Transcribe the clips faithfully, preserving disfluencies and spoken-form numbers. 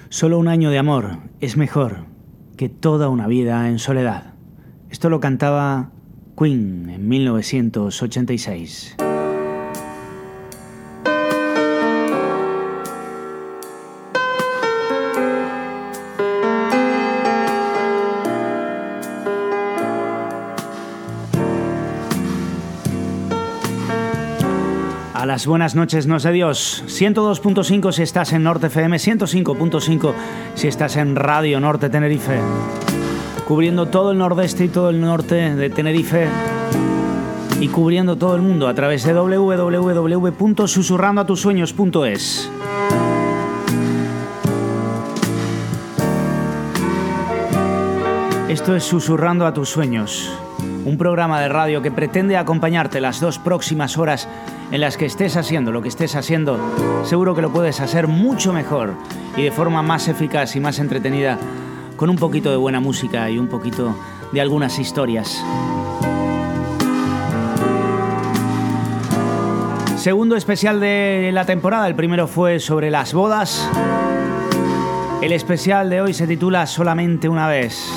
Solo un año de amor es mejor que toda una vida en soledad. Esto lo cantaba Queen en mil novecientos ochenta y seis. A las buenas noches nos de Dios. ciento dos punto cinco si estás en Norte F M, ciento cinco punto cinco si estás en Radio Norte Tenerife. Cubriendo todo el nordeste y todo el norte de Tenerife. Y cubriendo todo el mundo a través de doble u doble u doble u punto susurrando a tus sueños punto es. Esto es Susurrando a tus sueños. Un programa de radio que pretende acompañarte las dos próximas horas en las que estés haciendo lo que estés haciendo. Seguro que lo puedes hacer mucho mejor y de forma más eficaz y más entretenida, con un poquito de buena música y un poquito de algunas historias. Segundo especial de la temporada. El primero fue sobre las bodas. El especial de hoy se titula Solamente una vez.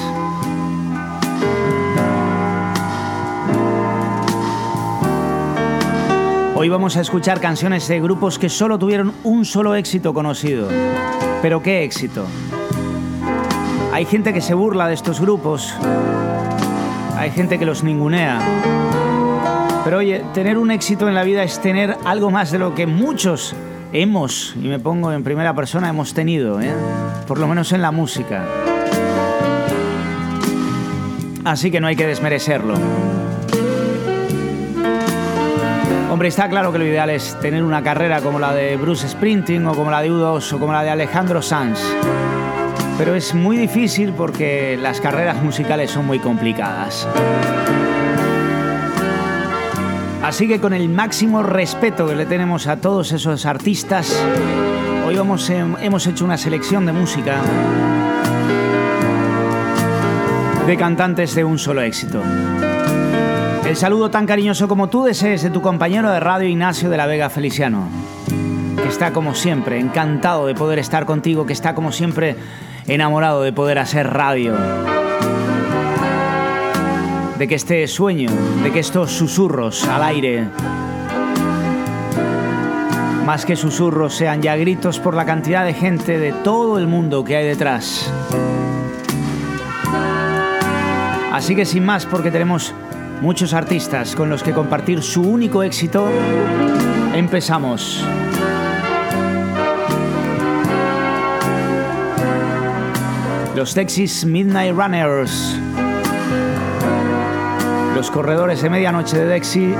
Hoy vamos a escuchar canciones de grupos que solo tuvieron un solo éxito conocido. ¿Pero qué éxito? Hay gente que se burla de estos grupos. Hay gente que los ningunea. Pero oye, tener un éxito en la vida es tener algo más de lo que muchos hemos, y me pongo en primera persona, hemos tenido, ¿eh? Por lo menos en la música. Así que no hay que desmerecerlo. Hombre, está claro que lo ideal es tener una carrera como la de Bruce Springsteen o como la de U dos o como la de Alejandro Sanz. Pero es muy difícil porque las carreras musicales son muy complicadas. Así que con el máximo respeto que le tenemos a todos esos artistas, hoy vamos, hemos hecho una selección de música de cantantes de un solo éxito. El saludo tan cariñoso como tú desees de tu compañero de radio Ignacio de la Vega Feliciano, que está como siempre encantado de poder estar contigo, que está como siempre enamorado de poder hacer radio, de que este sueño, de que estos susurros al aire, más que susurros, sean ya gritos por la cantidad de gente de todo el mundo que hay detrás. Así que sin más, porque tenemos muchos artistas con los que compartir su único éxito, empezamos. Los Texas Midnight Runners, los corredores de medianoche de Dexy,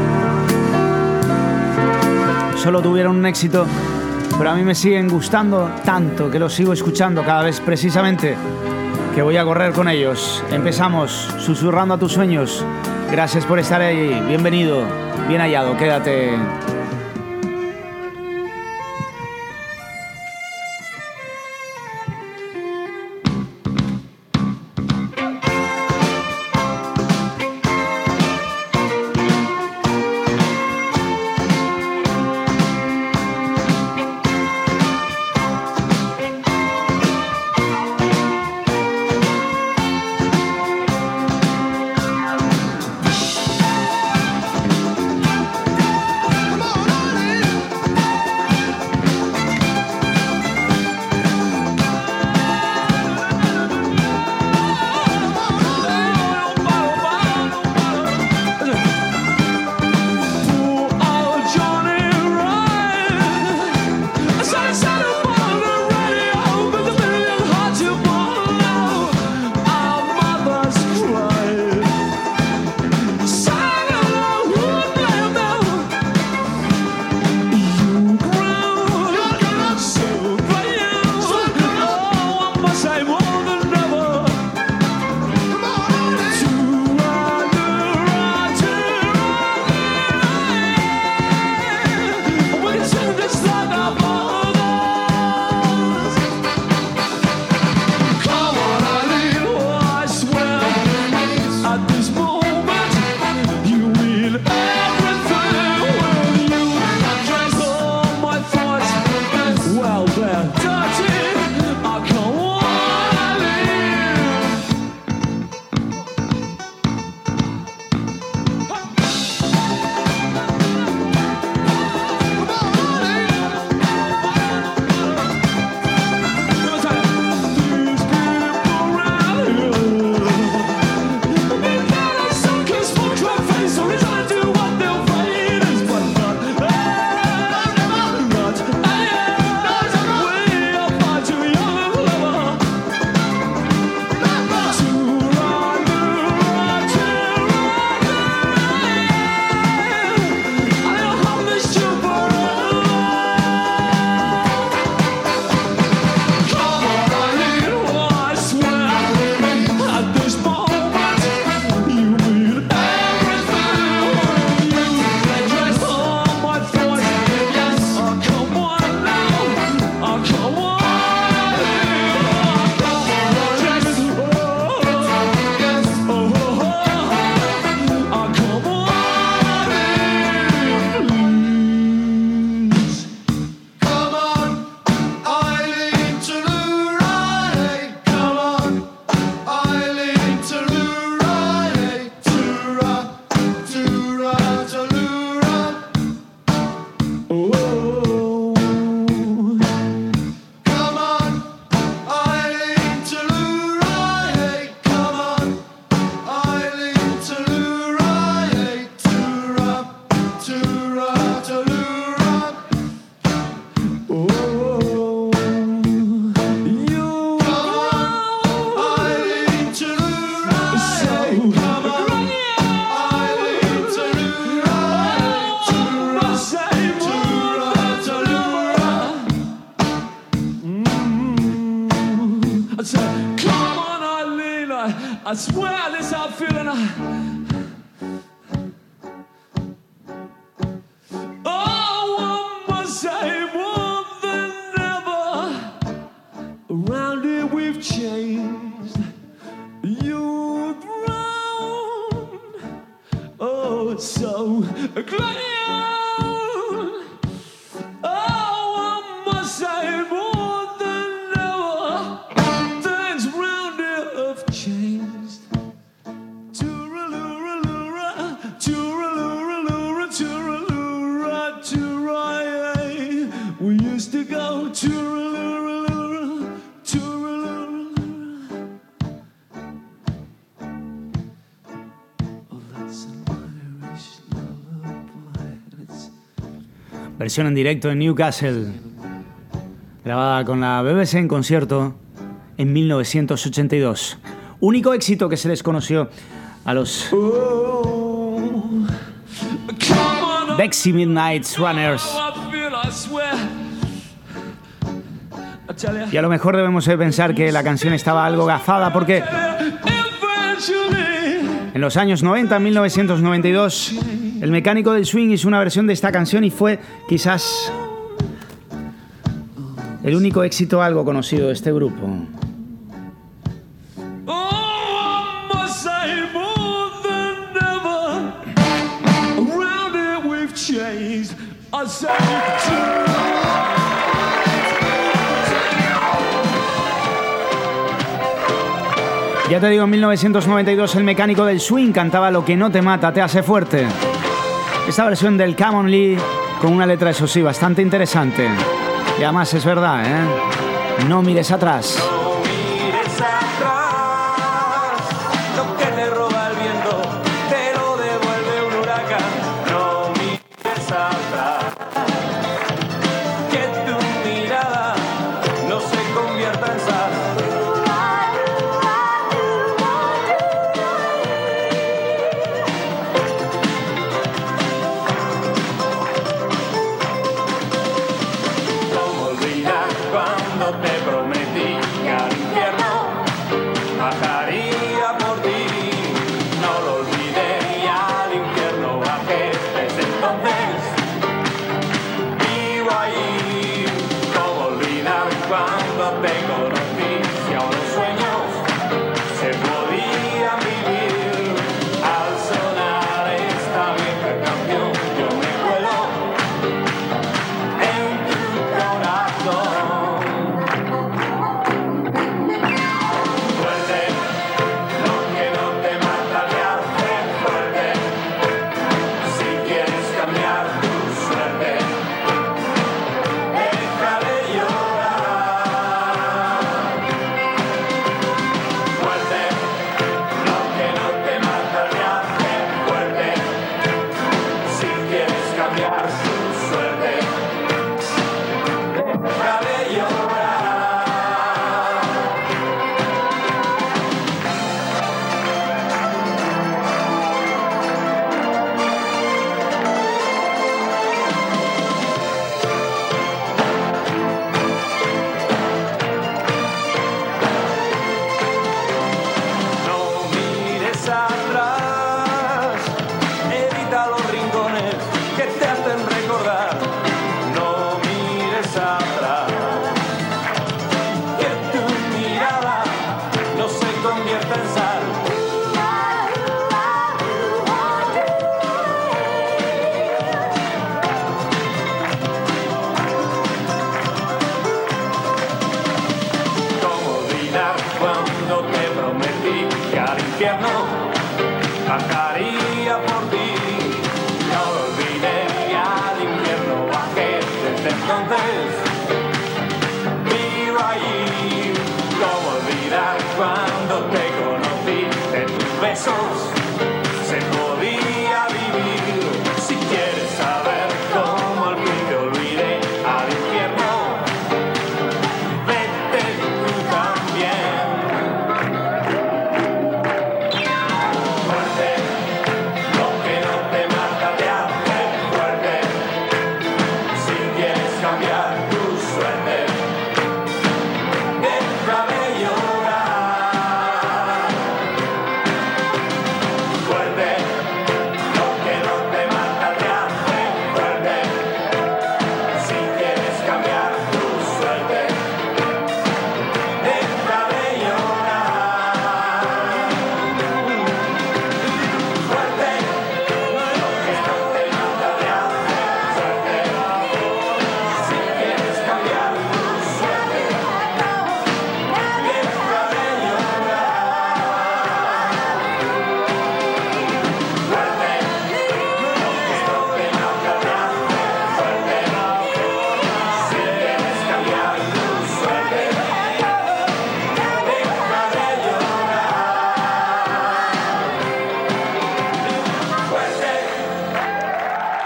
solo tuvieron un éxito, pero a mí me siguen gustando tanto que los sigo escuchando cada vez, precisamente que voy a correr con ellos. Empezamos Susurrando a tus sueños. Gracias por estar ahí. Bienvenido, bien hallado, quédate. Come on. I swear this I'm feeling. Oh, one must say more than ever. Around here we've changed. You've grown. Oh, it's so glad. Oh, one must say more than ever. Things round here have changed. Tooraloo-ra-loo-ra, tooraloo-ra-loo-ra, tooraloo-ra, tooraloo-ra. We used to go tooraloo-ra-loo-ra, tooraloo-ra-loo-ra. Oh, that's an Irish lullaby. It's Versión en directo en Newcastle, grabada con la B B C en concierto en mil novecientos ochenta y dos. Único éxito que se les conoció a los Dexy Midnight Runners. Y a lo mejor debemos de pensar que la canción estaba algo gafada porque en los años noventa, en mil novecientos noventa y dos, el Mecánico del Swing hizo una versión de esta canción y fue quizás el único éxito algo conocido de este grupo. Ya te digo, en mil novecientos noventa y dos el Mecánico del Swing cantaba Lo que no te mata te hace fuerte. Esta versión del Common Lee con una letra, eso sí, bastante interesante. Y además es verdad, ¿eh? No mires atrás. No mires atrás, lo que te roba el viento, te lo devuelve un huracán. No mires atrás, que tu mirada no se convierta en sal. ¿Cómo olvidar cuando te prometí que al infierno bajaría por ti? No lo olvidé y al infierno bajé. Desde entonces vivo ahí. ¿Cómo olvidar cuando te conocí? Si aún los sueños se podían vivir. Al sonar esta vieja canción yo me cuelo en tu corazón. Fuerte, lo que no te mata te hace fuerte. Si quieres cambiar tu suerte, deja de llorar. Fuerte, lo que no te mata te hace fuerte. Si quieres cambiar tu suerte, deja de llorar. No mires atrás, evita los rincones que te hacen recordar. No mires atrás, que tu mirada no se convierta en sal. ¿Cómo olvidar cuando te prometí que al infierno bajaría por ti? No lo olvidé y al infierno bajé. Desde entonces vivo allí. ¿Cómo olvidar cuando te conocí? De tus besos se podía vivir. Si quieres saber cómo al fin te olvidé al infierno, vete tú también. Fuerte, lo que no te mata te hace fuerte. Si quieres cambiar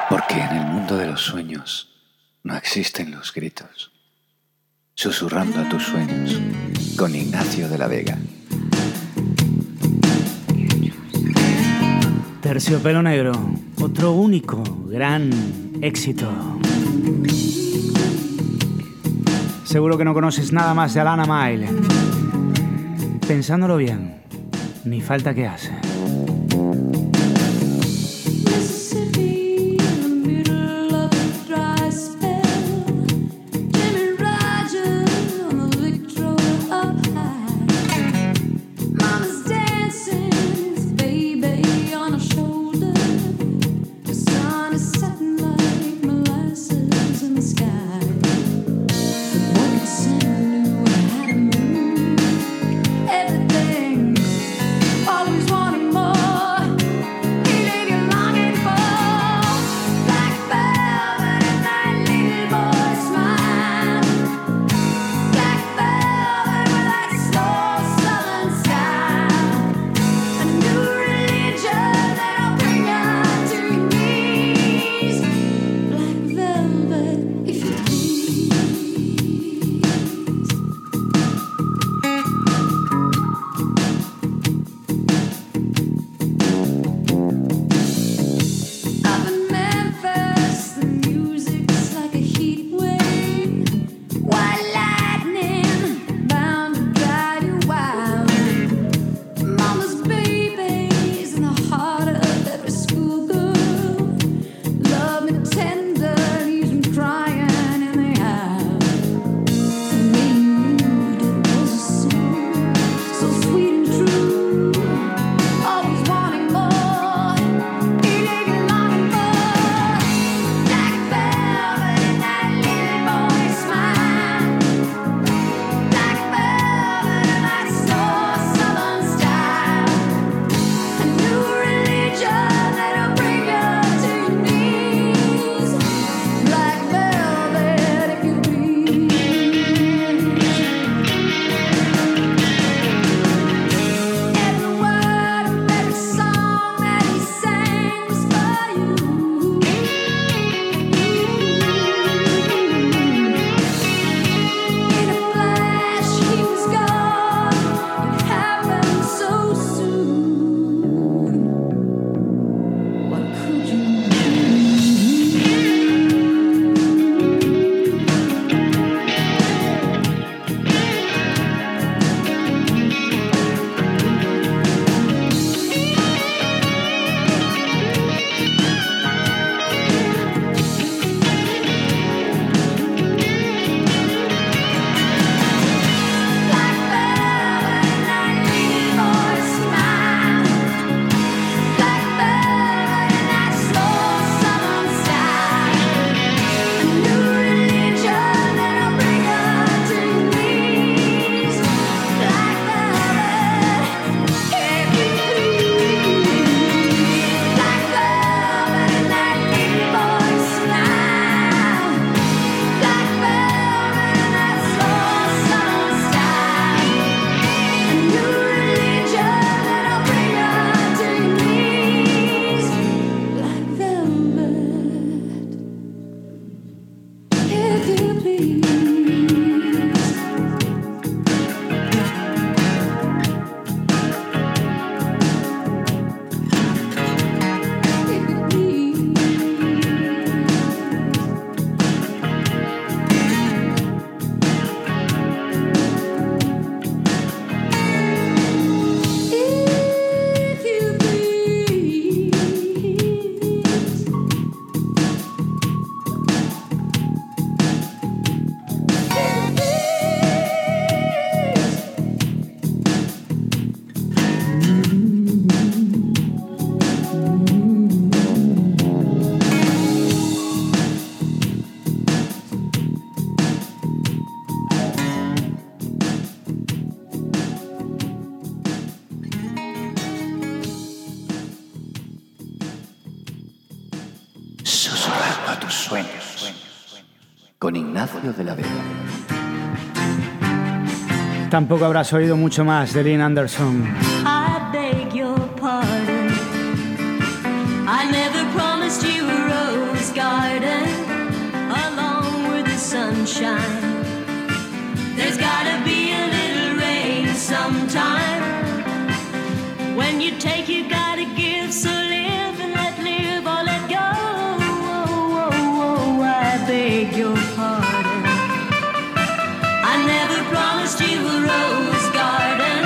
Porque en el mundo de los sueños no existen los gritos. Susurrando a tus sueños con Ignacio de la Vega. Terciopelo Negro, otro único gran éxito. Seguro que no conoces nada más de Alana Mile. Pensándolo bien, ni falta que hace. con Ignacio de la Vega. Tampoco habrás oído mucho más de Lynn Anderson. I beg your pardon. I never promised you a rose. sunshine. There's gotta be a little rain sometime. When you take, you gotta give, so live and let live or let go. Oh, oh, oh, I beg your pardon. I never promised you a rose garden.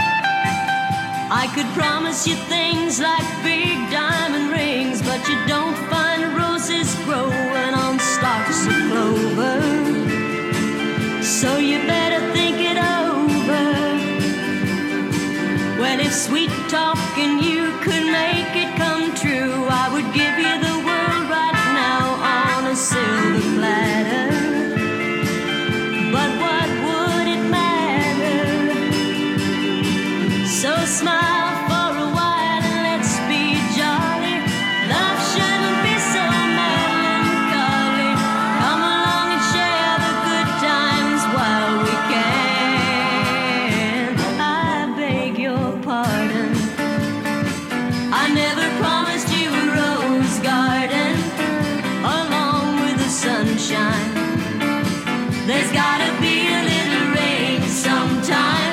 I could promise you things like big diamond rings, but you don't find roses growing on stalks of clover. So you better think it over. Well, if sweet talking you could make it come true, I would give you the world right now on a silver platter. But what would it matter? So smile for a while and let's be jolly. Love shouldn't be so melancholy. Come along and share the good times while we can. I beg your pardon. I never promised you a rose garden along with the sunshine. There's gotta be a little rain sometime.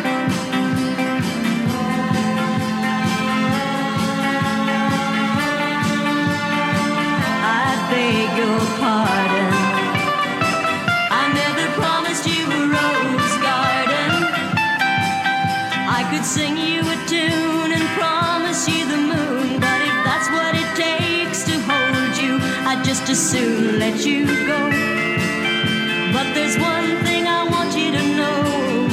I beg your pardon. I never promised you a rose garden. I could sing you a tune and promise you the moon, but if that's what it takes to hold you, I'd just as soon let you go. But there's one thing I want you to know.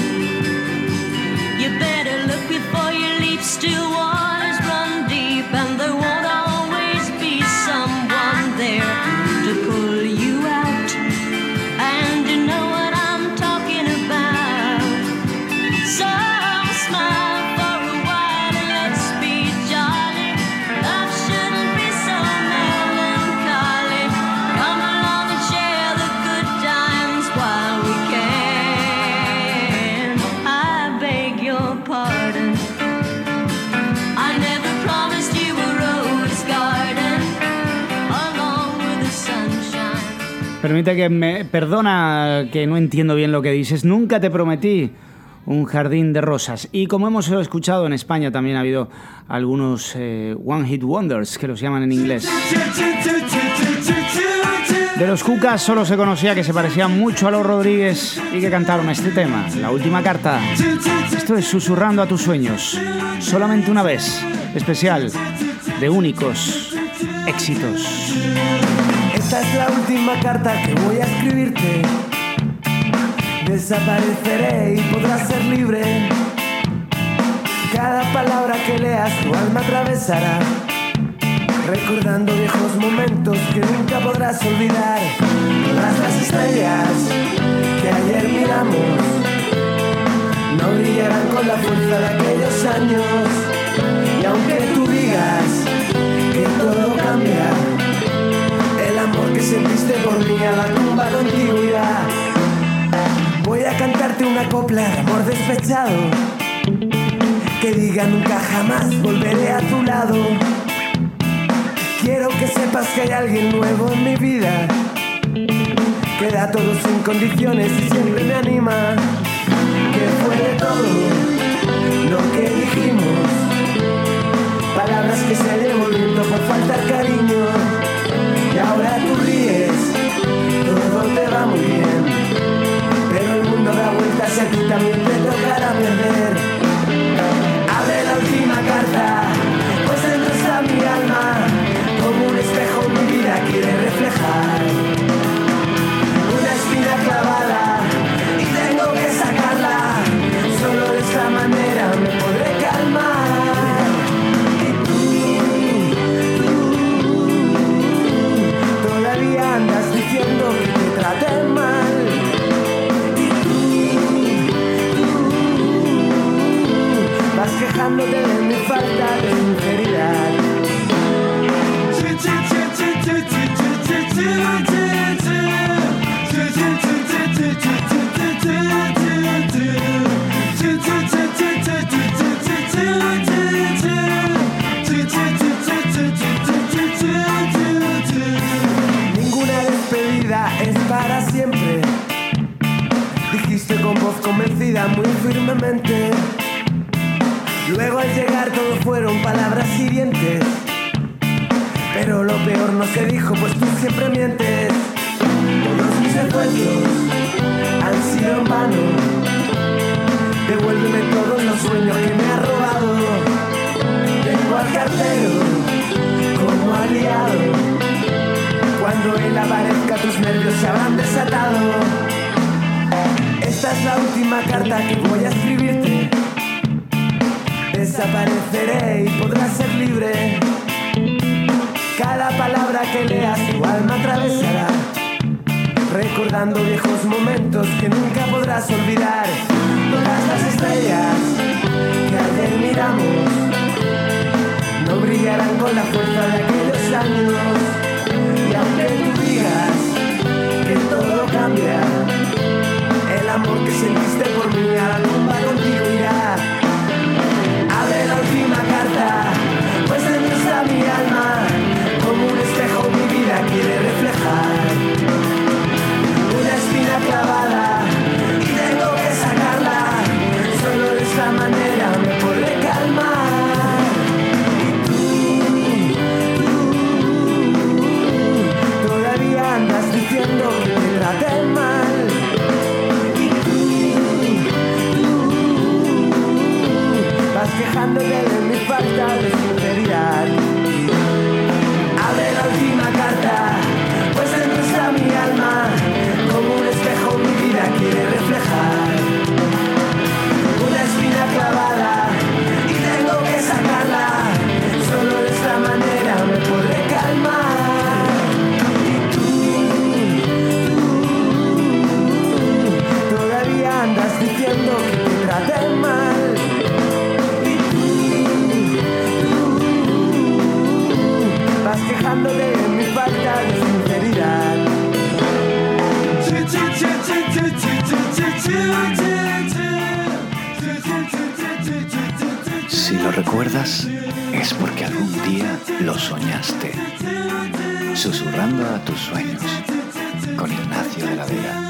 You better look before you leap. Still waters run deep, and there won't always be someone there to pull you out. And you know what I'm talking about. So smile for a while and let's be jolly. Love shouldn't be so melancholy. Come along and share the good times while we can. I beg your pardon. I never promised you a rose garden along with the sunshine. Permite que me... Perdona que no entiendo bien lo que dices. Nunca te prometí un jardín de rosas. Y como hemos escuchado, en España también ha habido algunos eh, One Hit Wonders, que los llaman en inglés. De los Cucas solo se conocía que se parecían mucho a los Rodríguez y que cantaron este tema, La Última Carta. Esto es Susurrando a tus sueños. Solamente una vez. Especial de únicos éxitos. Esta es la última carta que voy a escribirte. Desapareceré y podrás ser libre. Cada palabra que leas tu alma atravesará, recordando viejos momentos que nunca podrás olvidar. Todas las estrellas que ayer miramos no brillarán con la fuerza de aquellos años. Y aunque tú digas que todo cambia, el amor que sentiste por mí a la tumba contigo irá. Voy a cantarte una copla de amor despechado, que diga nunca jamás volveré a tu lado. Quiero que sepas que hay alguien nuevo en mi vida, que da todo sin condiciones y siempre me anima. Que fue de todo lo que dijimos, palabras que se llevan el viento por faltar cariño. Y ahora tú ríes, todo te va muy bien, pero el mundo da vueltas y a ti también te tocará perder. Abre la última carta, pues dentro está mi alma, como un espejo mi vida quiere reflejar. Una espina clavada y tengo que sacarla, solo de esta manera me podré calmar. Y tú, tú, todavía andas diciendo que te traté mal. Y tú, tú, vas quejándote de mi falta de sinceridad. Ninguna despedida es para siempre. Pero lo peor no se dijo, pues tú siempre mientes. Todos mis esfuerzos han sido en vano. Devuélveme todos los sueños que me has robado. Tengo al cartero como aliado. Cuando él aparezca tus nervios se habrán desatado. Esta es la última carta que voy a escribirte. Desapareceré y podrás ser libre. Cada palabra que leas tu alma atravesará, recordando viejos momentos que nunca podrás olvidar. Todas las estrellas que ayer miramos no brillarán con la fuerza de aquellos años. Y aunque tú digas que todo cambia, el amor que sentiste por mí a la tumba contigo irá. Abre la última carta, pues dentro está mi alma. Como un espejo mi vida quiere reflejar. Una espina clavada y tengo que sacarla. Solo de esta manera me podré calmar. Y tú, tú, todavía andas diciendo que te traté mal. Y tú, tú, vas quejándote de mi falta de sinceridad. Abre la última carta, pues dentro está mi alma. Como un espejo mi vida quiere reflejar. Una espina clavada y tengo que sacarla. Solo de esta manera me podré calmar. Y tú, tú, todavía andas diciendo que te traté mal. Vas quejándote de mi falta de sinceridad. Si lo recuerdas, es porque algún día lo soñaste. Susurrando a tus sueños, con Ignacio de la Vega.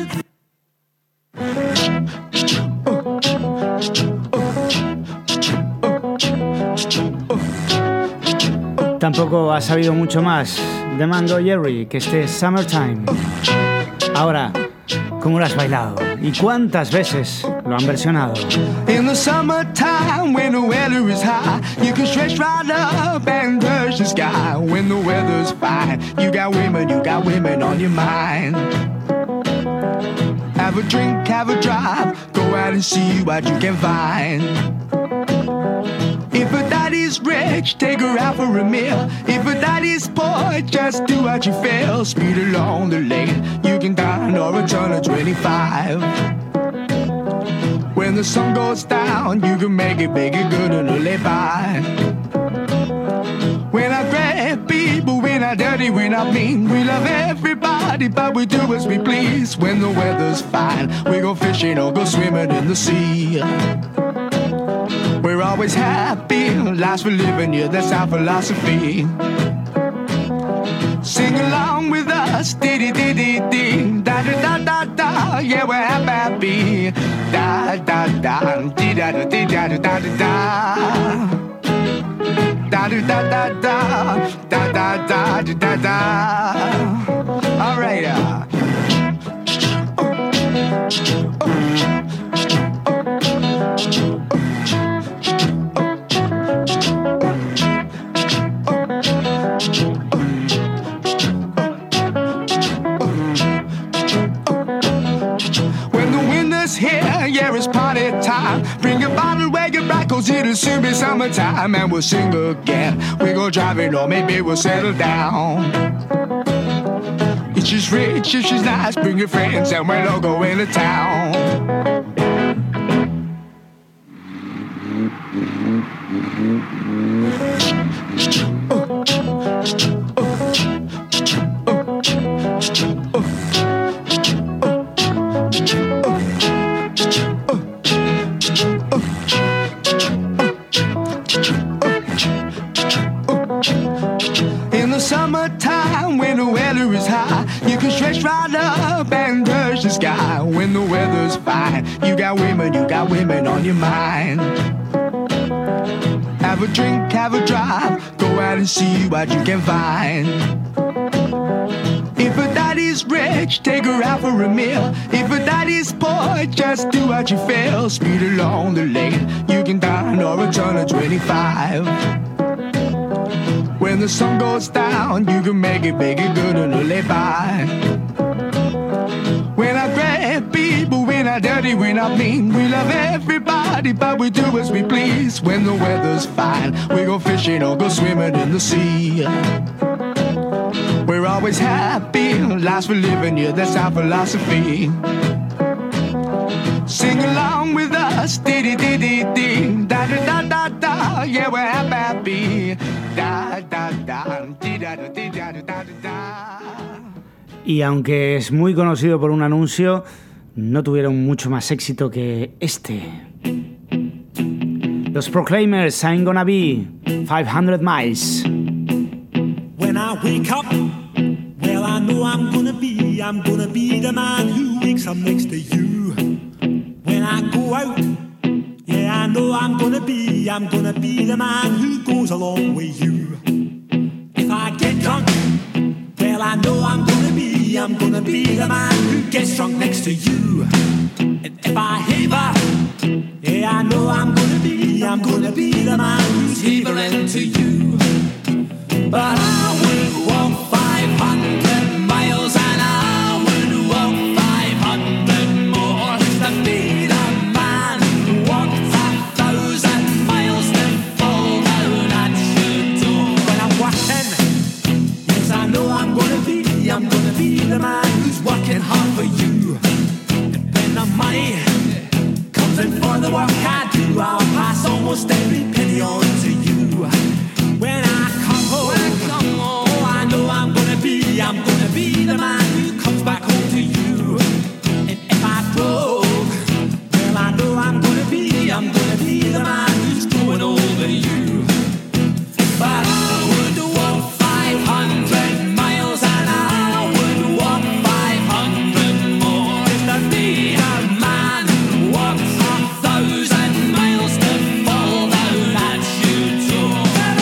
Tampoco ha sabido mucho más de Mango Jerry que este Summertime. Ahora, ¿cómo lo has bailado? ¿Y cuántas veces lo han versionado? In the summertime, when the weather is high, you can stretch right up and touch the sky. When the weather's fine, you got women, you got women on your mind. Have a drink, have a drive, go out and see what you can find. If a daddy's rich, take her out for a meal. If a daddy's poor, just do what you feel. Speed along the lane, you can dine or a turn of twenty-five. When the sun goes down, you can make it, make it good and live by. We're not great people, we're not dirty, we're not mean. We love everybody, but we do as we please. When the weather's fine, we go fishing or go swimming in the sea. We're always happy, life's for living, yeah, that's our philosophy. Sing along with us, dee-dee-dee-dee-dee, da-da-da-da-da, yeah, we're happy, da-da-da, dee-da-da-dee-da-da-da-da-da, da-da-da-da-da, da-da-da-da-da-da. All right, uh. Bring a bottle, wag it back, cause it'll soon be summertime. And we'll sing again. We go driving or maybe we'll settle down. If she's rich, if she's nice, bring your friends and we'll all go into town. When the weather's fine, you got women, you got women on your mind. Have a drink, have a drive, go out and see what you can find. If a daddy's rich, take her out for a meal. If a daddy's poor, just do what you feel. Speed along the lane, you can dine or a turn of twenty-five. When the sun goes down, you can make it, make it good and lay by. We're not great people, we're not dirty, we're not mean. We love everybody, but we do as we please. When the weather's fine, we go fishing or go swimming in the sea. We're always happy, life's for living, yeah, that's our philosophy. Sing along with us, dee dee dee dee dee, da da da da da, yeah, we're happy, da da da, dee da da dee da da da da. Y aunque es muy conocido por un anuncio, no tuvieron mucho más éxito que este. Los Proclaimers, I'm Gonna Be five hundred miles. When I wake up, well, I know I'm gonna be, I'm gonna be the man who wakes up next to you. When I go out, yeah, I know I'm gonna be, I'm gonna be the man who goes along with you. If I get drunk, well, I know I'm gonna be, I'm gonna be the man who gets drunk next to you. And if I haver, yeah, I know I'm gonna be, I'm gonna be the man who's havering to you. But I would walk five hundred miles and I would walk five hundred more to be the man who walks a thousand miles to fall down at your door. When I'm walking, yes, I know I'm gonna be, I'm gonna be the man who's working hard for you. And when the money comes in for the work I do, I'll pass almost every penny on to you. When I come home, when I come home, oh, I know I'm gonna be, I'm gonna be the man who comes back home to you. And if I broke, well, I know I'm gonna be, I'm gonna be the man who's growing over you. But I would walk five hundred miles and I would walk five hundred more just to be the man who walks a thousand miles to fall down at your door.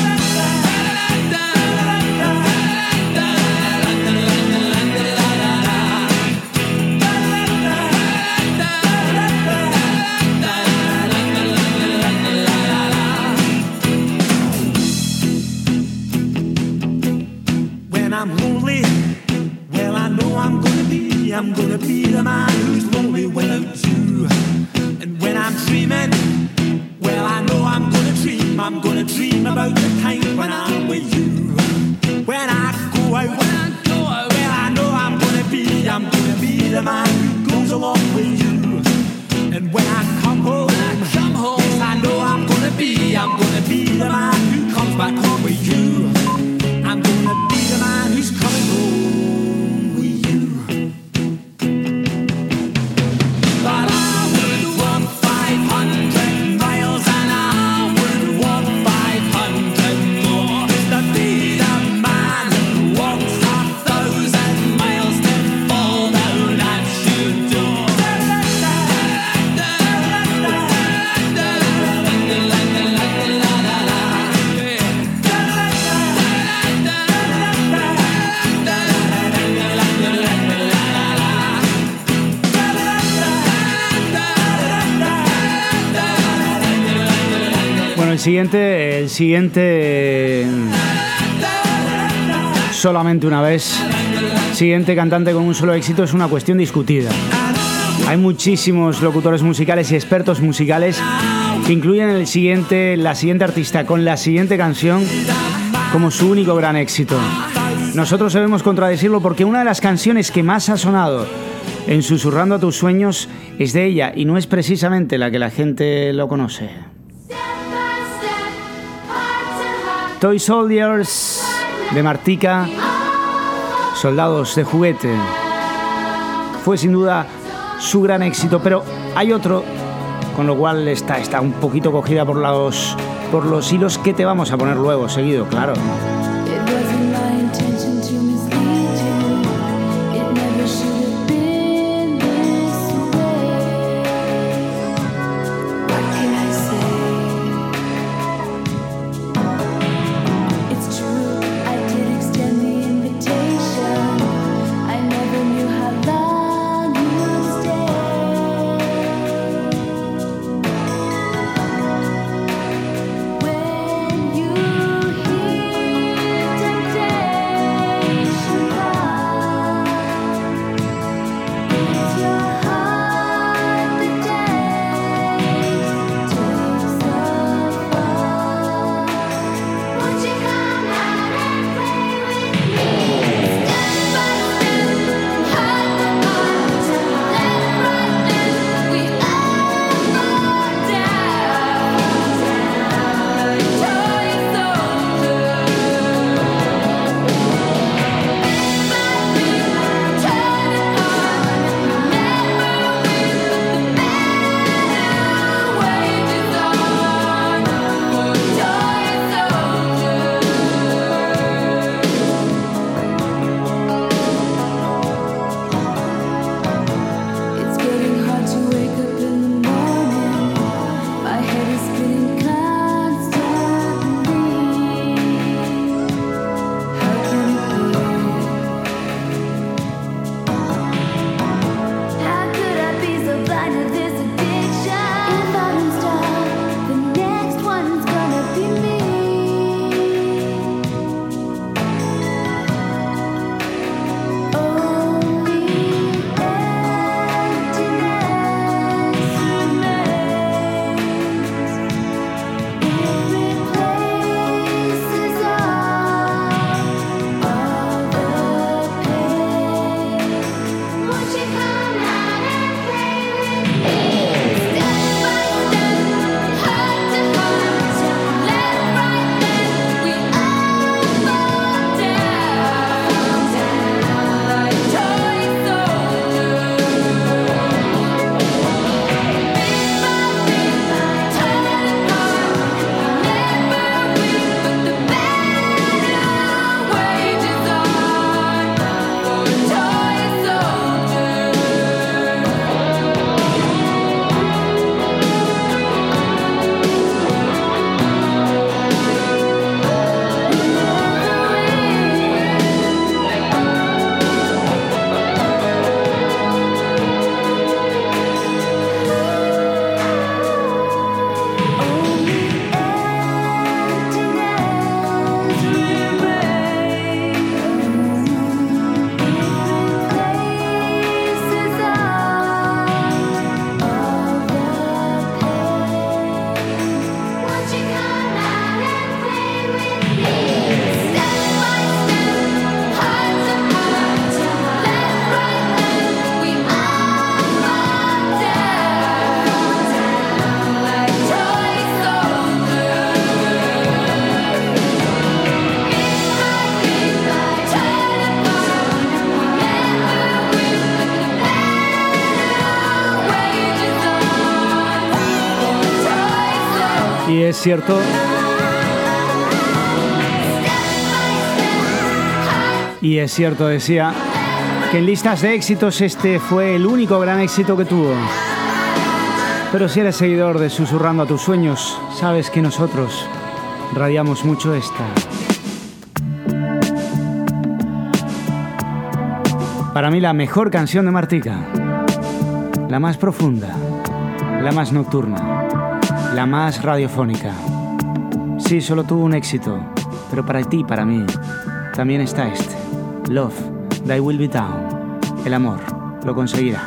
When I'm lonely, well, I know I'm gonna be, I'm gonna be the man who's lonely without you. And when I'm dreaming, well, I know I'm gonna dream, I'm gonna dream about the time when I'm with you. When I go out, when I go out, well, I know I'm gonna be, I'm gonna be the man who goes along with you. And when I come home, when I come home, yes, I know I'm gonna be, I'm gonna be the man who comes back home with you. I'm gonna be the man who's coming home with you. But I would walk five hundred miles and I would walk five hundred more just to be the man who walks a thousand miles to fall down at your door. Bueno, el siguiente, el siguiente, solamente una vez, siguiente cantante con un solo éxito es una cuestión discutida. Hay muchísimos locutores musicales y expertos musicales que incluyen el siguiente, la siguiente artista con la siguiente canción como su único gran éxito. Nosotros debemos contradecirlo porque una de las canciones que más ha sonado en Susurrando a tus sueños es de ella y no es precisamente la que la gente lo conoce. Toy Soldiers de Martika, Soldados de Juguete. Fue sin duda su gran éxito, pero hay otro, con lo cual está, está un poquito cogida por los, por los hilos que te vamos a poner luego, seguido, claro. es cierto. Y es cierto, decía, que en listas de éxitos este fue el único gran éxito que tuvo. Pero si eres seguidor de Susurrando a tus sueños, sabes que nosotros radiamos mucho esta. Para mí la mejor canción de Martika. La más profunda, la más nocturna, la más radiofónica. Sí, solo tuvo un éxito, pero para ti y para mí también está este. Love, Thy Will Be Done. El amor lo conseguirá.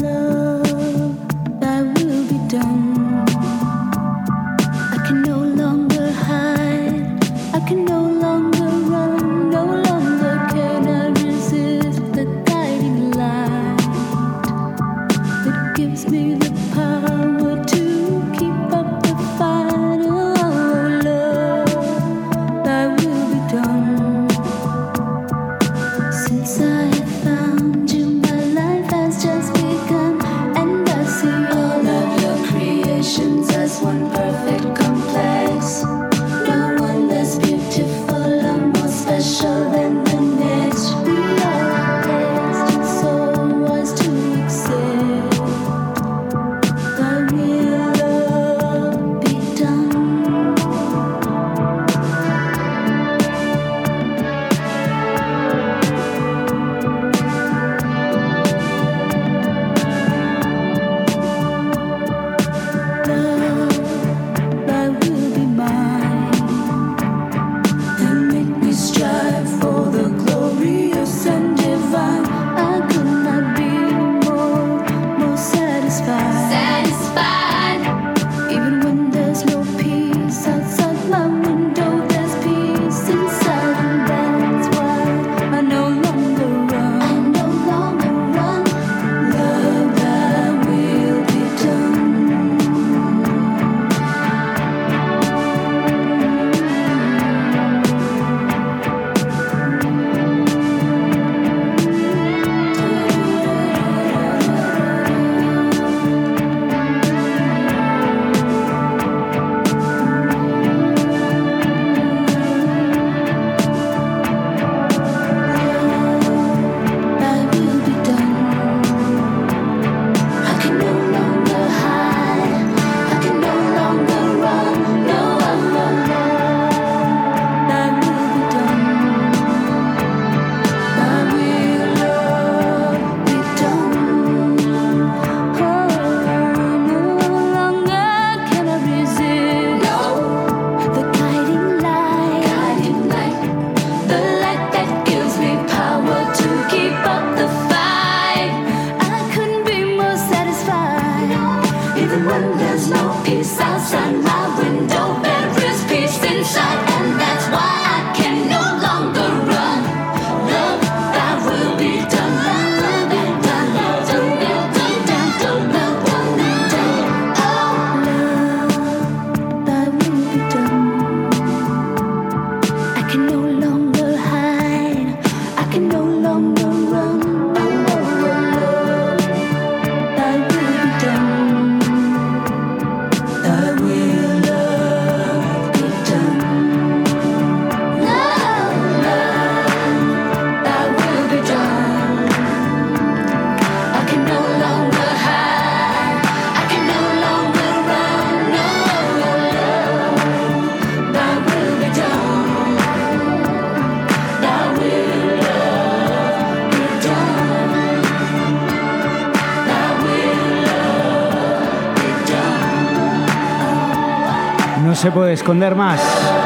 No se puede esconder más.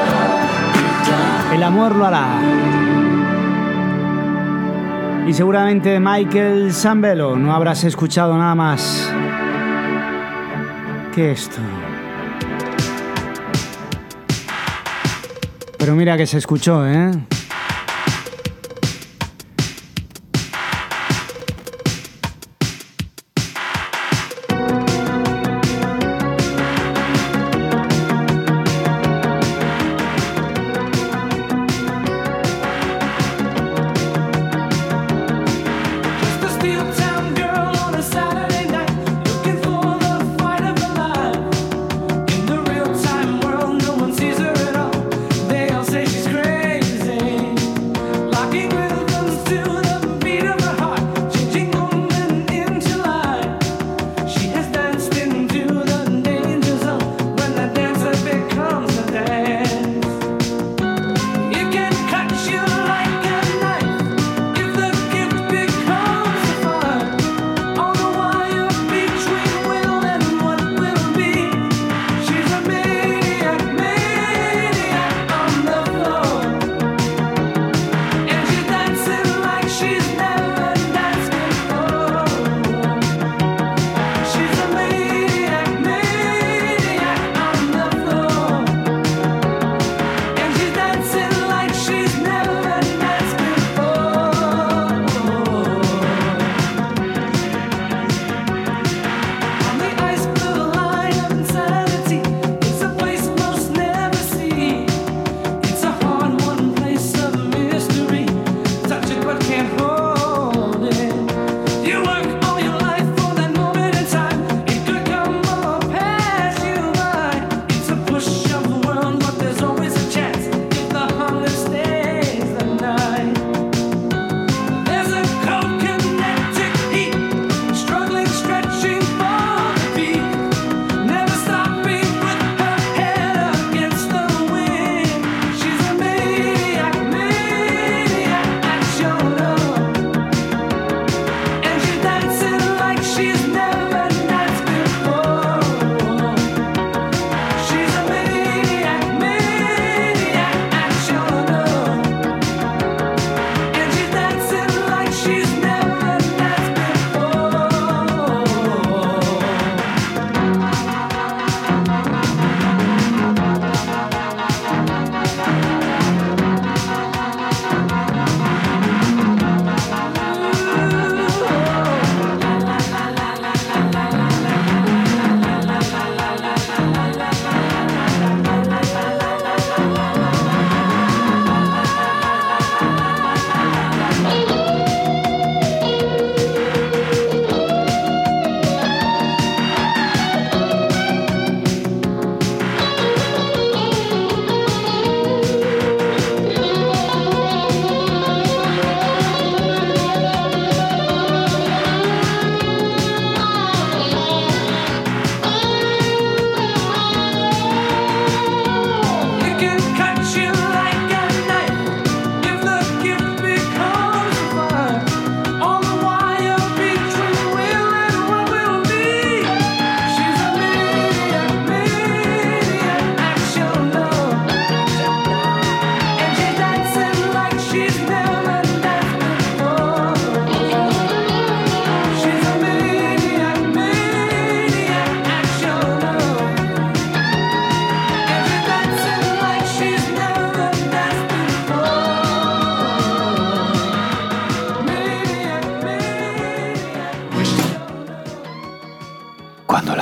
El amor lo hará. Y seguramente de Michael Sambello no habrás escuchado nada más que esto. Pero mira que se escuchó, ¿eh? World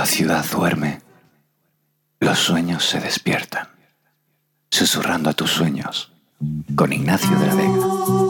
ciudad duerme, los sueños se despiertan, susurrando a tus sueños con Ignacio de la Vega.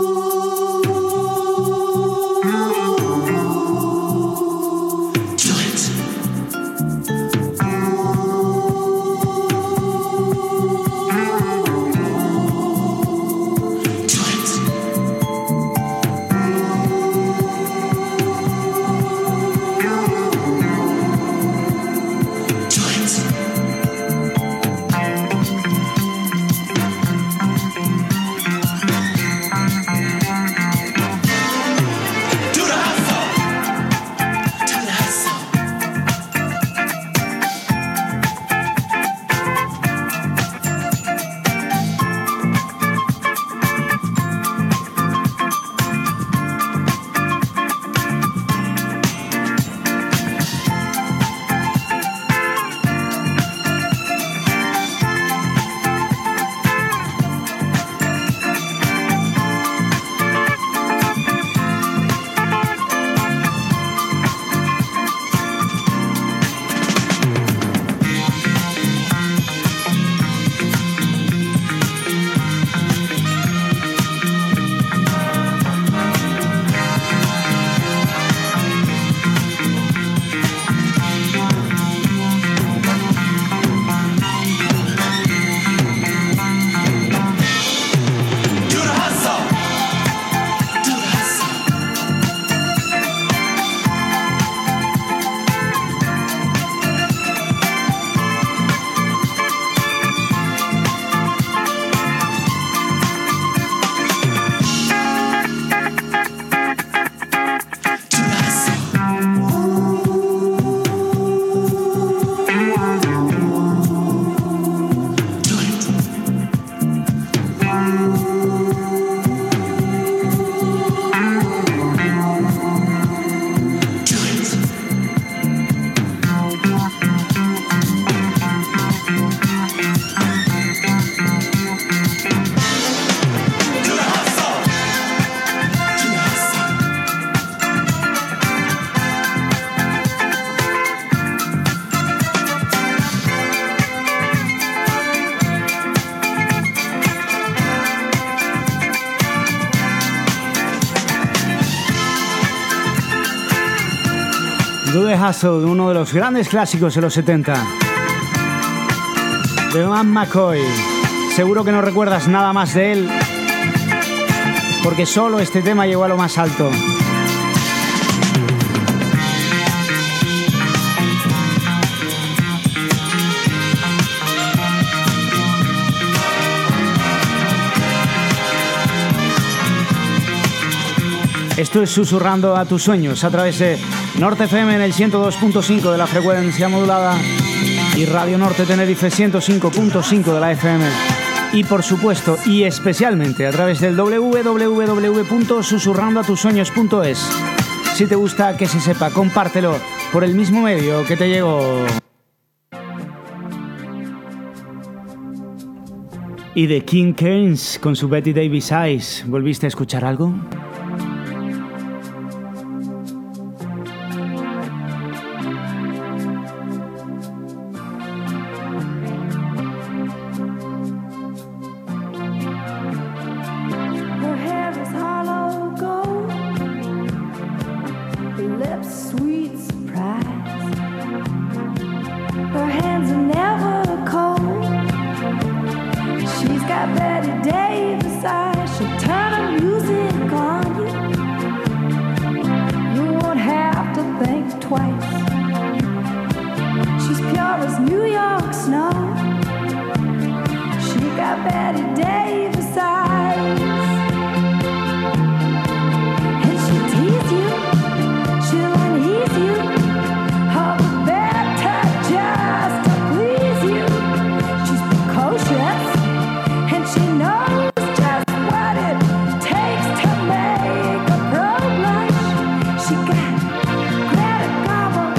Do the Hustle, uno de los grandes clásicos de los setenta. De Van McCoy. Seguro que no recuerdas nada más de él, porque solo este tema llegó a lo más alto. Esto es Susurrando a tus sueños a través de Norte F M en el ciento dos punto cinco de la frecuencia modulada y Radio Norte Tenerife ciento cinco punto cinco de la F M. Y por supuesto y especialmente a través del doble u doble u doble u punto susurrando a tus sueños punto es. Si te gusta, que se sepa, compártelo por el mismo medio que te llegó. Y de King Keynes con su Betty Davis Eyes, ¿volviste a escuchar algo? She got Greta Garbo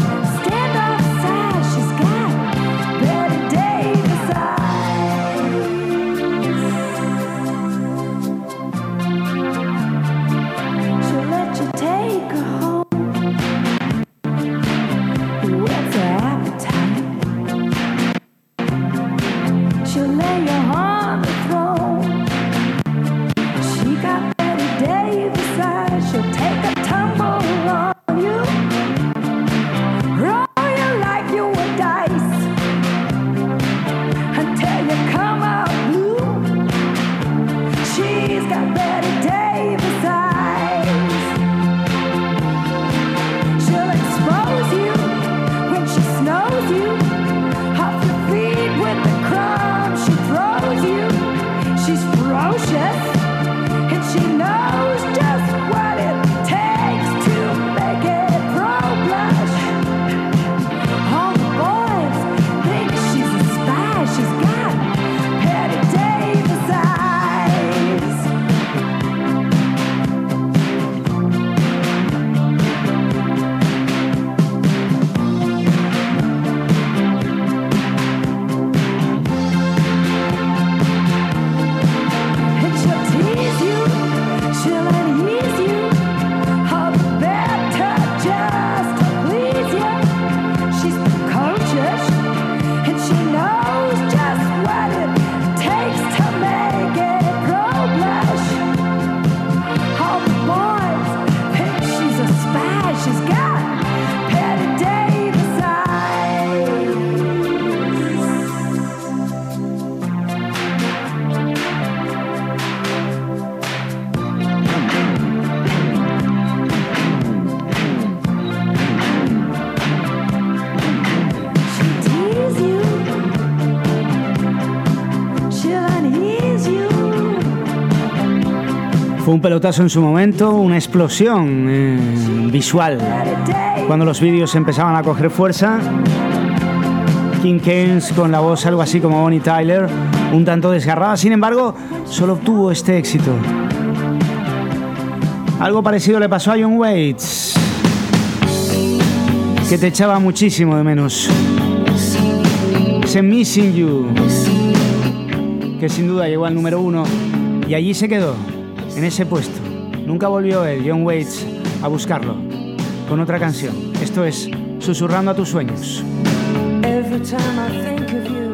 Fue un pelotazo en su momento, una explosión eh, visual. Cuando los vídeos empezaban a coger fuerza, King Keynes con la voz algo así como Bonnie Tyler, un tanto desgarrada, sin embargo, solo obtuvo este éxito. Algo parecido le pasó a John Waits, que te echaba muchísimo de menos. Ese Missing You, que sin duda llegó al número uno y allí se quedó, en ese puesto. Nunca volvió él, John Waits, a buscarlo con otra canción. Esto es Susurrando a tus sueños. Every time I think of you,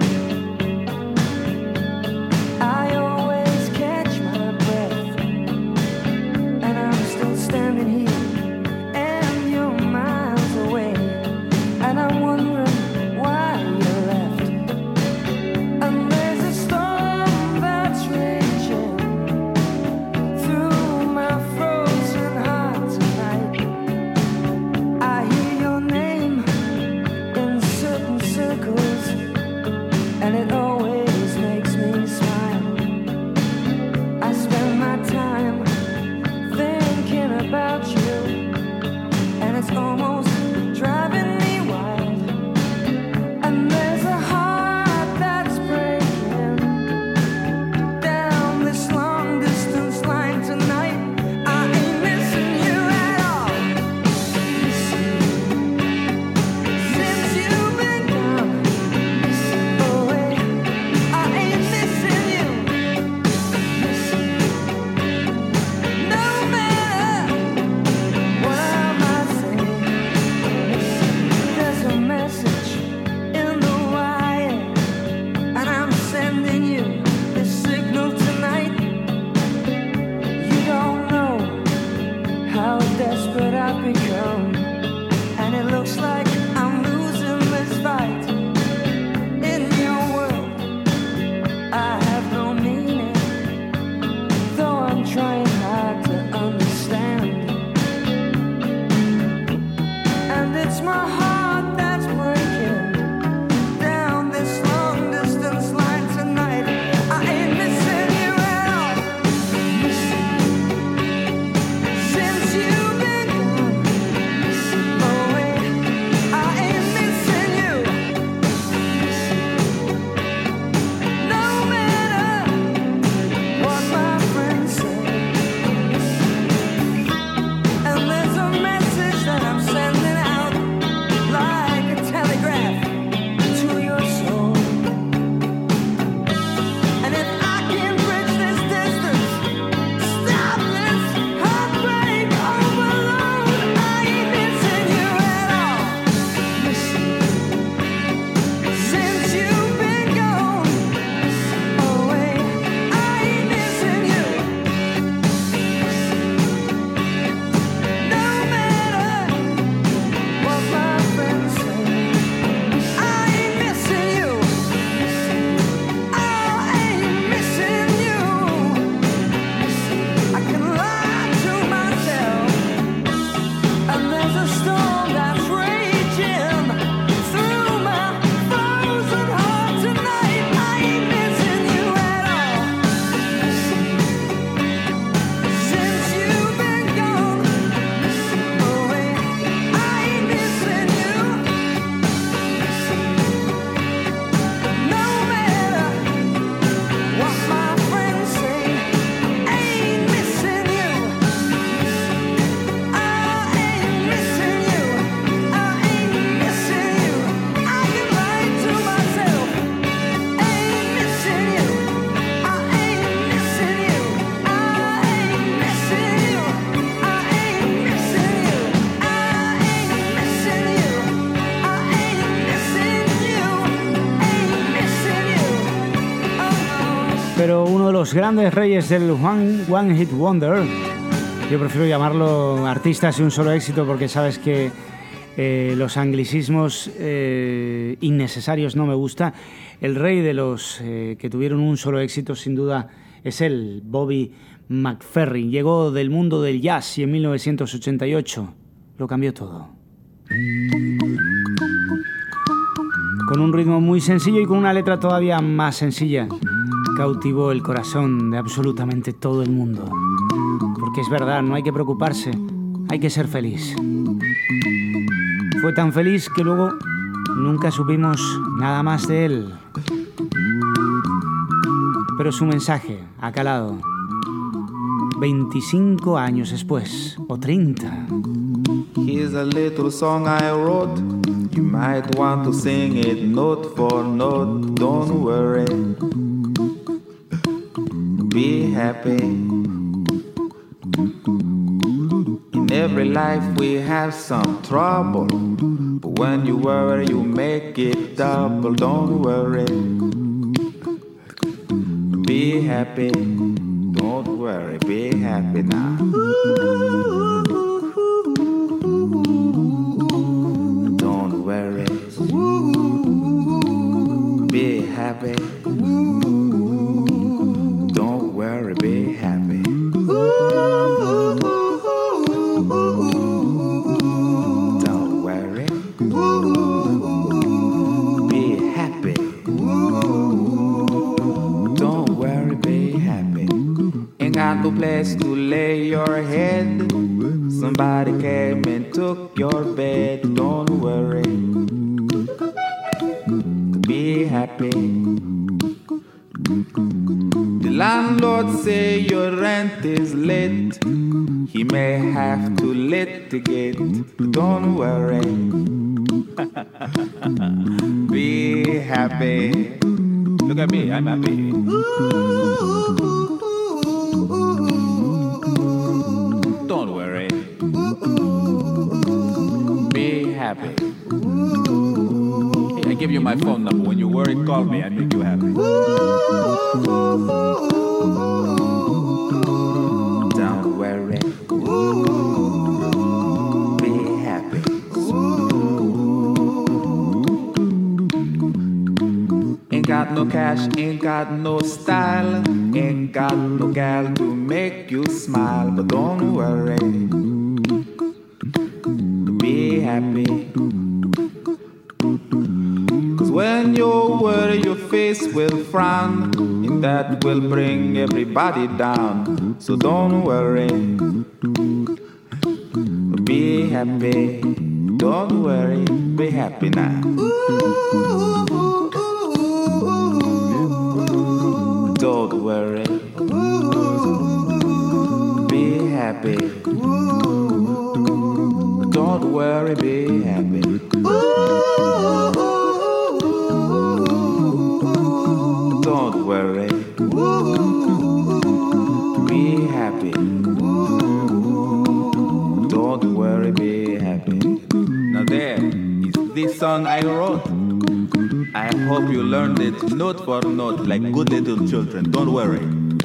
I always catch my breath, and I'm still standing here, and you're miles away, and I'm wondering why you left. And there's a storm that's raging through my frozen heart tonight. I hear your name in certain circles, and it always makes me smile. I spend my time thinking about you, and it's almost driving me wild. And there's a heart that's breaking down this long distance line tonight. I ain't missing you at all. Since you've been gone away, I ain't missing you. No matter what I might say, there's a message in the wire, and I'm sending you this signal tonight. You don't know how desperate I've become, and it looks like I'm losing this fight. In your world, I have no meaning, though I'm trying hard to understand. And it's my heart that's breaking down this long distance line tonight. I ain't missing you at all. Since you've been gone away, I ain't missing you. No matter what my friends say. And there's a message that I'm sending out like a telegraph to your soul. And if I can bridge this distance, stop this heartbreak overload, I ain't missing you at all. Since you've been gone away, I ain't missing you. No matter what my friends say, I ain't missing you. I ain't missing you. I can lie to myself, and there's a storm that's raging through my frozen heart tonight. I ain't missing you at all. Since you've been gone away, I ain't missing you. No matter what my friends say, I ain't missing you. I ain't missing you. I ain't missing you. I can lie to myself. I ain't missing you. I ain't missing you. I ain't missing you. I ain't missing you. I ain't missing you. I ain't missing you. Ain't missing you. Oh no. Pero uno de los grandes reyes del One, One Hit Wonder, yo prefiero llamarlo artistas de un solo éxito porque sabes que eh, los anglicismos eh, innecesarios no me gusta. El rey de los eh, que tuvieron un solo éxito sin duda es él, Bobby McFerrin. Llegó del mundo del jazz y en mil novecientos ochenta y ocho lo cambió todo. Con un ritmo muy sencillo y con una letra todavía más sencilla, cautivó el corazón de absolutamente todo el mundo. Que es verdad, no hay que preocuparse, hay que ser feliz. Fue tan feliz que luego nunca supimos nada más de él. Pero su mensaje ha calado. veinticinco años después, o treinta. Here's a little song I wrote. You might want to sing it note for note. Don't worry. Be happy. In every life we have some trouble, but when you worry you make it double. Don't worry. Be happy. Don't worry. Be happy now. Don't worry. Be happy. Don't worry. Be happy. Don't worry. Be happy. Don't worry. Be happy. Ain't got no place to lay your head. Somebody came and took your bed. Don't worry. Be happy. The landlord say your rent is late. He may have to litigate. Don't worry. Be happy. Look at me, I'm happy. Don't worry. Be happy. Hey, I give you my phone number. When you worry, call me. I make you happy. Don't worry. Be happy. Ain't got no cash, ain't got no style, ain't got no gal to make you smile, but don't worry. Be happy. Cause when you worry your face will frown, and that will bring everybody down. So don't worry. Be happy. Don't worry. Be happy now. Don't worry. Be happy. Don't worry, be happy. Don't worry. Be happy. Don't worry, be happy. Now there is this song I wrote. I hope you learned it note for note like good little children. Don't worry.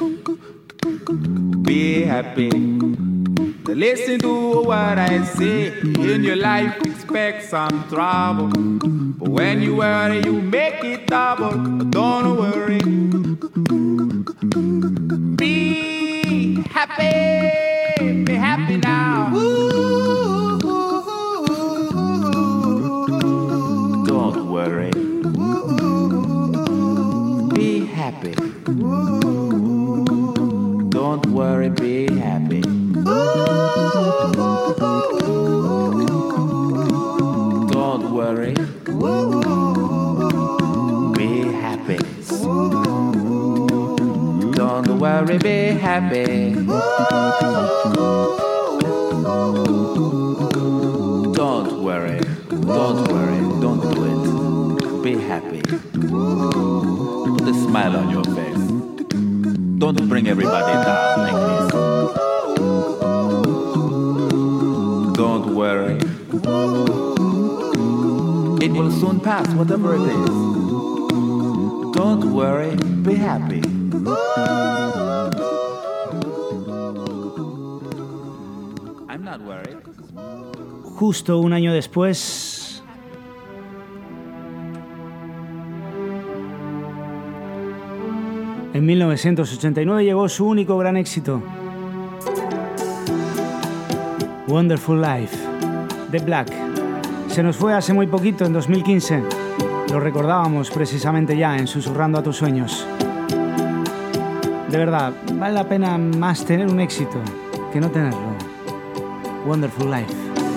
Be happy. Listen to what I say. In your life expect some trouble, but when you worry you make it double. Don't worry. Be happy. Be happy now. Don't worry. Be happy. Don't worry, be happy. Don't worry. Be happy. Don't worry, be happy. Don't worry. Don't worry. Don't do it. Be happy. Put a smile on your face. Don't bring everybody down like this. Don't worry. It will soon pass, whatever it is. Don't worry, be happy. I'm not worried. Justo un año después, en mil novecientos ochenta y nueve llegó su único gran éxito, Wonderful Life, The Black. Se nos fue hace muy poquito, en dos mil quince. Lo recordábamos precisamente ya en Susurrando a tus sueños. De verdad, vale la pena más tener un éxito que no tenerlo. Wonderful Life.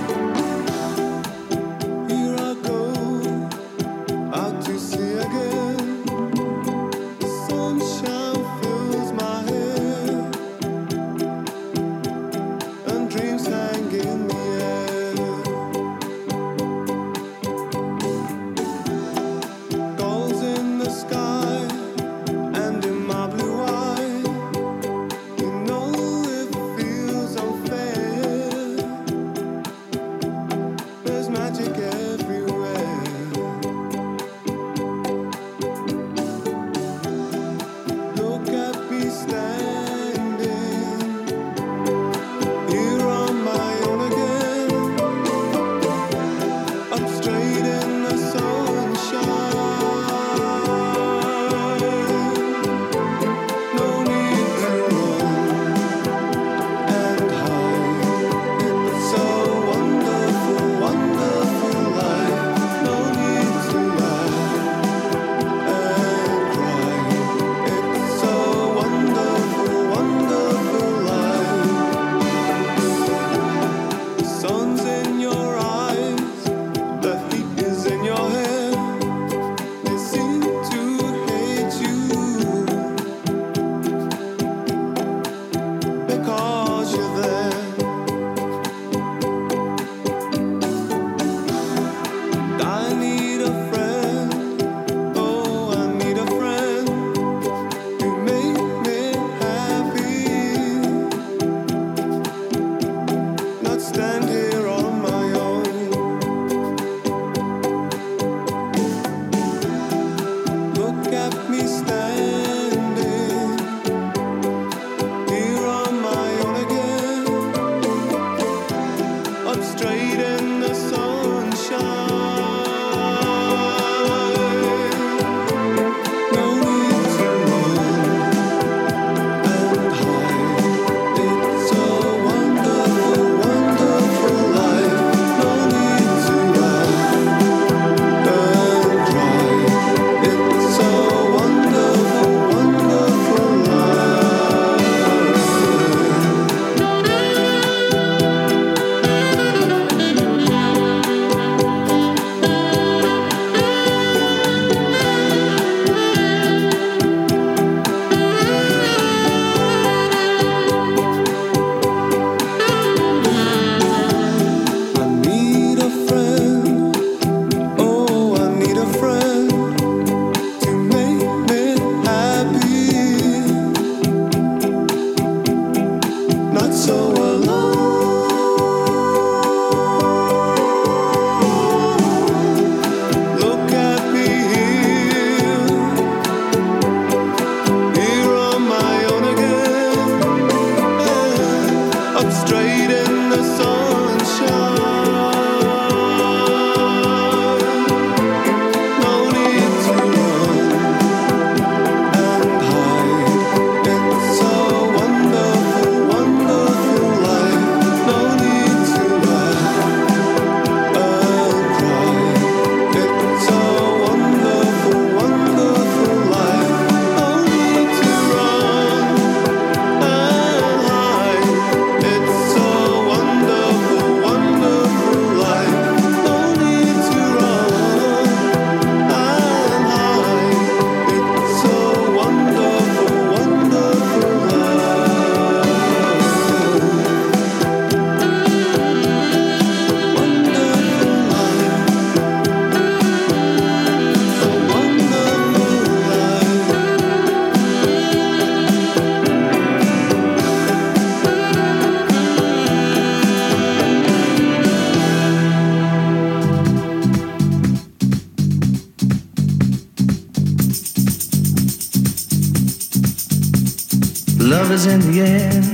Love is in the air,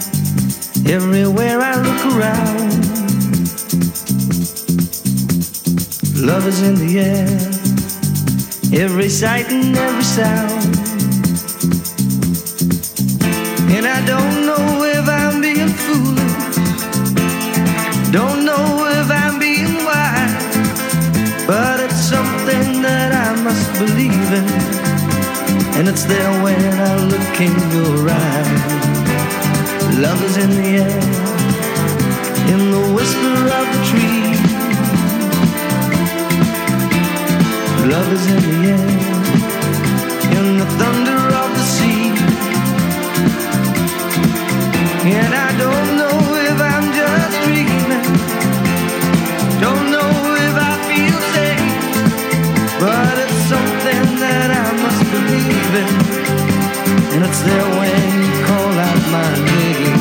everywhere I look around. Love is in the air, every sight and every sound. And I don't know if I'm being foolish, don't know if I'm being wise, but it's something that I must believe in, and it's there when I look in your eyes. Love is in the air, in the whisper of the tree. Love is in the air, in the thunder of the sea. And I don't know if I'm just dreaming, don't know if I feel safe, but it's something that I must believe in, and it's there when you call out my name.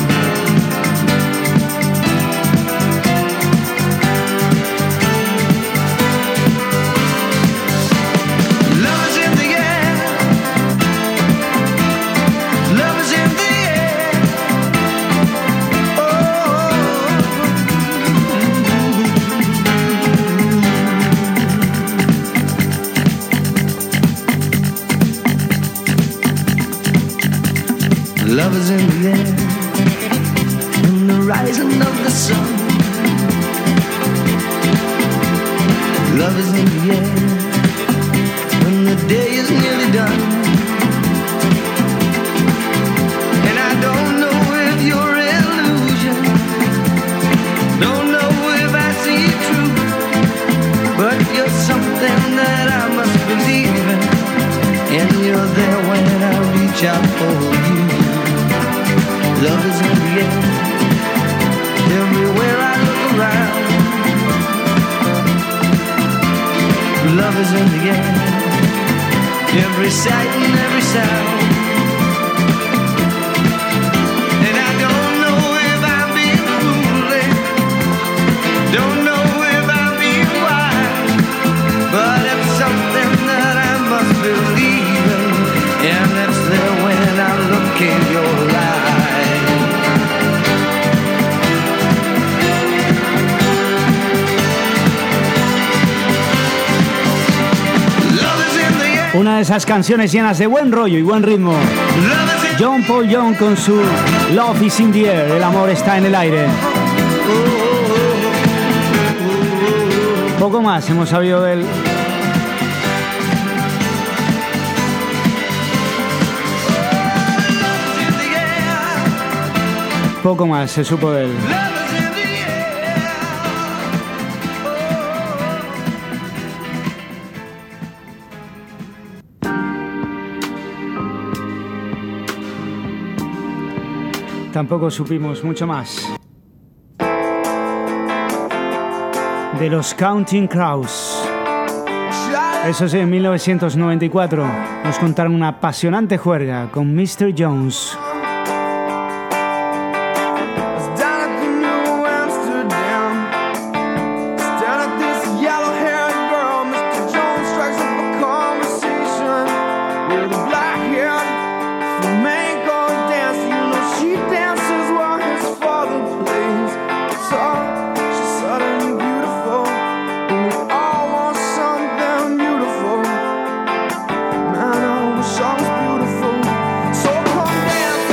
Love is in the air, in the rising of the sun. Love is in the air, when the day is nearly done. And I don't know if you're illusion, don't know if I see it true, but you're something that I must believe in, and you're there when I reach out for you. Love is in the air, everywhere I look around. Love is in the air, every sight and every sound. And I don't know if I'm being foolish, don't know if I'm being wise, but it's something that I must believe in, and it's there when I look in your eyes. Una de esas canciones llenas de buen rollo y buen ritmo. John Paul Young con su Love is in the air, el amor está en el aire. Poco más hemos sabido de él. Poco más se supo de él. Tampoco supimos mucho más de los Counting Crows. Eso sí, en mil novecientos noventa y cuatro nos contaron una apasionante juerga con mister Jones. So come dance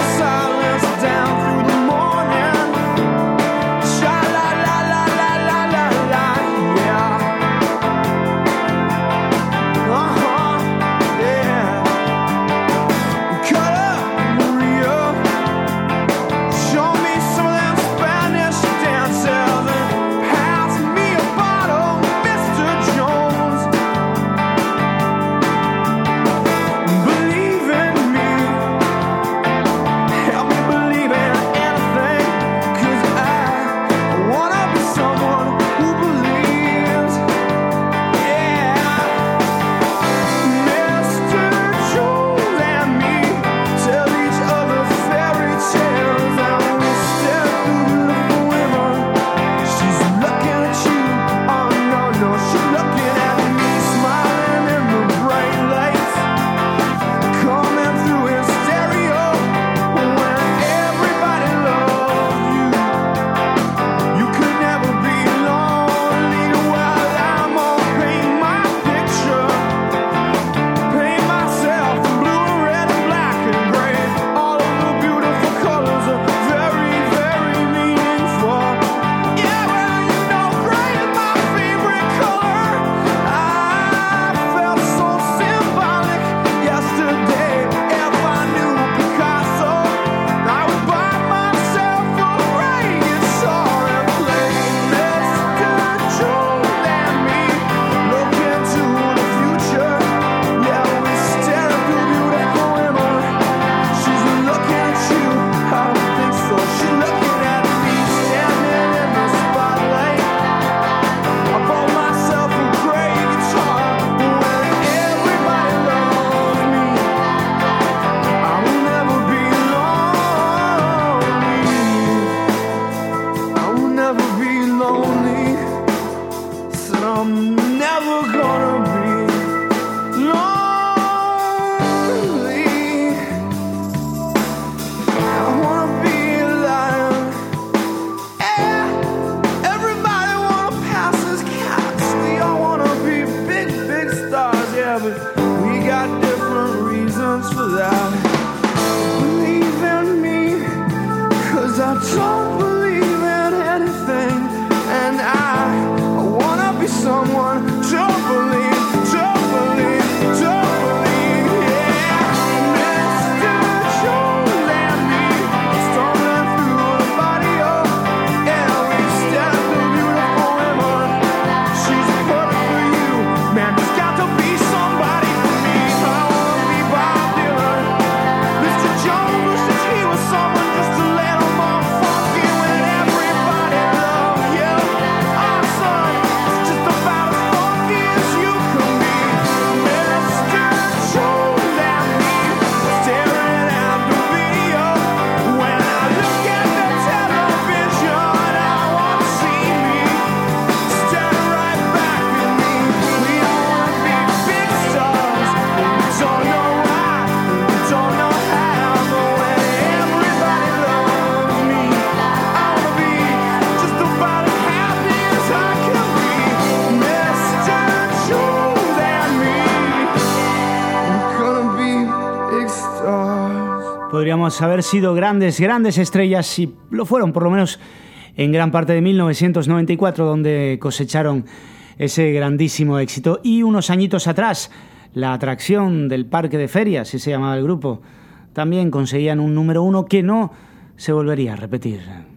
podríamos haber sido grandes, grandes estrellas, y lo fueron por lo menos en gran parte de mil novecientos noventa y cuatro, donde cosecharon ese grandísimo éxito. Y unos añitos atrás, La Atracción del Parque de Ferias, así se llamaba el grupo, también conseguían un número uno que no se volvería a repetir.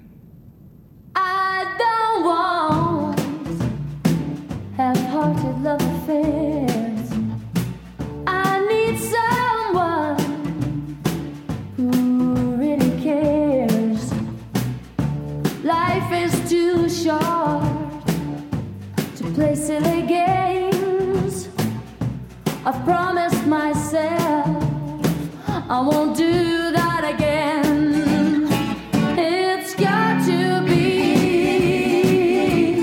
I don't want half-hearted love affairs. I need someone who really cares. Life is too short to play silly games. I've promised myself I won't do that again. It's got to be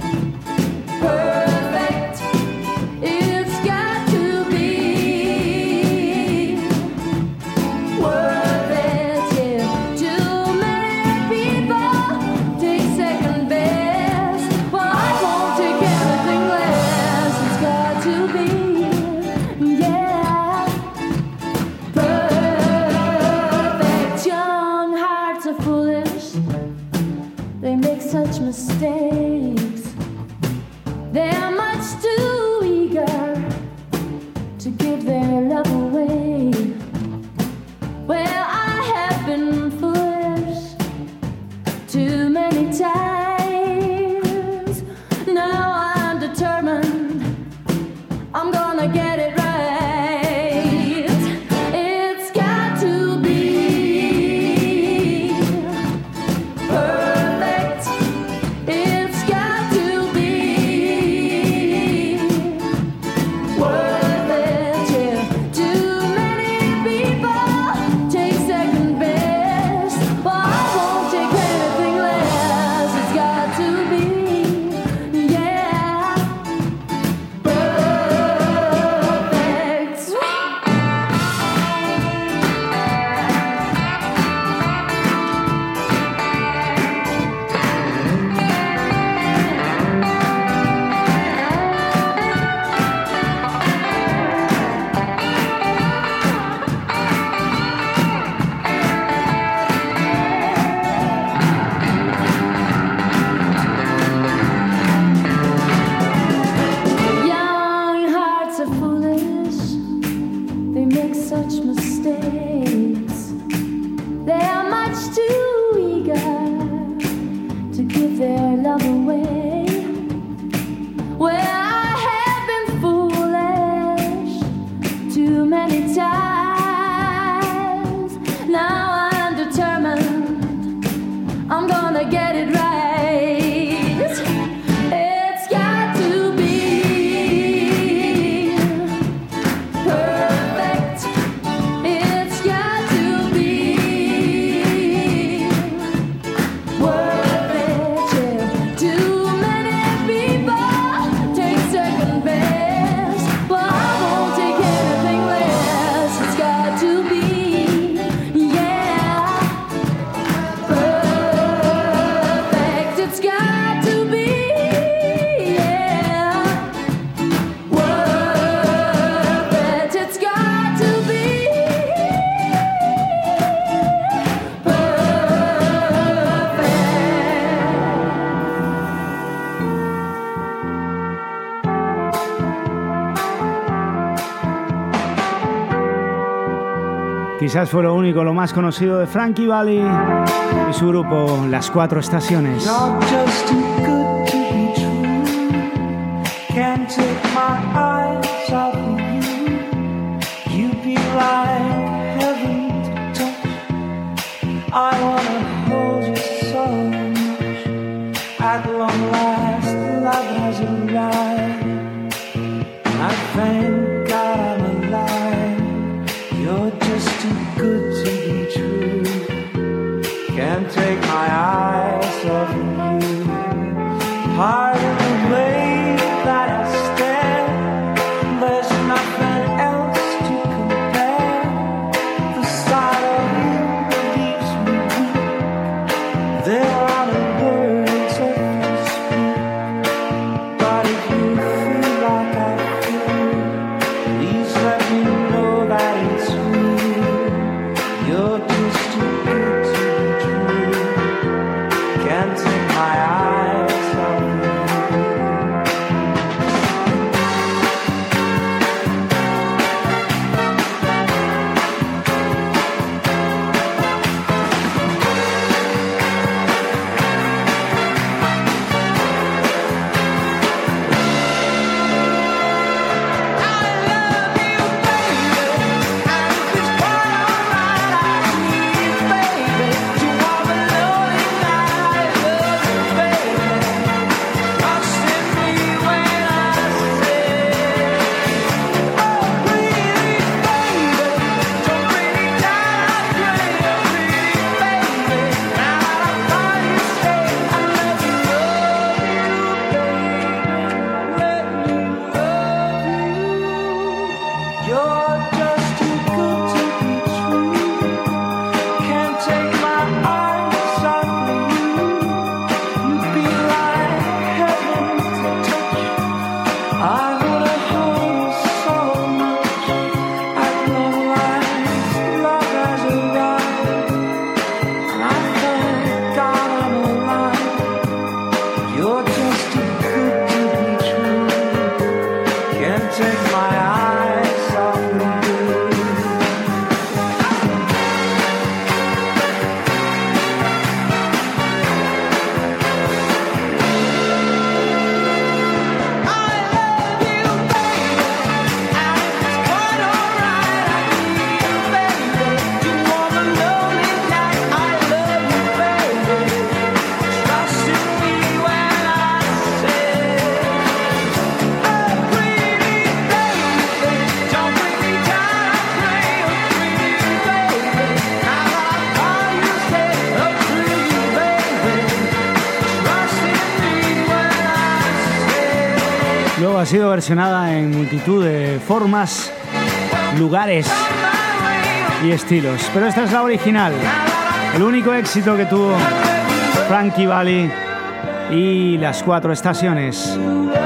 perfect. It's got to be worth it. Yeah. Too many people take second best. Well, I won't take anything less. It's got to be, yeah, perfect. Young hearts are foolish. They make such mistakes. They're much too eager to give their love away. Well, I have been foolish too many times. Now I'm determined I'm gonna get it right. It's got to be perfect. It's got to be worth it. Yeah. Too many people take second best. Well, I won't take anything less. It's got to be, yeah, perfect. Young hearts are foolish. They make such mistakes. They are much too eager to give their love away. Well, I have been foolish too many times. Now I'm determined I'm gonna get it right. It's got to be perfect. It's got to be worth it. Yeah. Too many people take second best. Well, I won't take anything less. It's got to be, yeah, perfect. It's got to be, yeah, worth it. It's got to be Quizás fue lo único, lo más conocido de Frankie Valli y su grupo Las Cuatro Estaciones. You're just too good to be true. Can't take my eyes off of you. You'd be like heaven to touch. I wanna hold you so much. At long last, love has arrived. I thank God I'm alive. You're just too good to be true. Can't take my eyes off of you. Pardon the way that I stare. There's nothing else to compare. The sight of you leaves me weak. There are no words left to speak. But if you feel like I feel, please let me know that it's real. You're Luego ha sido versionada en multitud de formas, lugares y estilos. Pero esta es la original, el único éxito que tuvo Frankie Valli y las cuatro estaciones.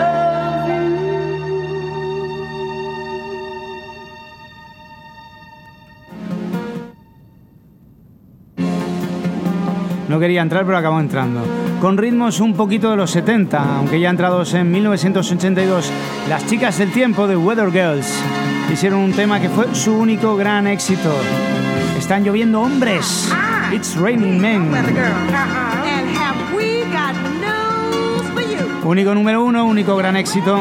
No quería entrar, pero acabó entrando. Con ritmos un poquito de los setenta, aunque ya entrados en mil novecientos ochenta y dos, las chicas del tiempo de Weather Girls hicieron un tema que fue su único gran éxito. Están lloviendo hombres. It's Raining Men. Único número uno, único gran éxito.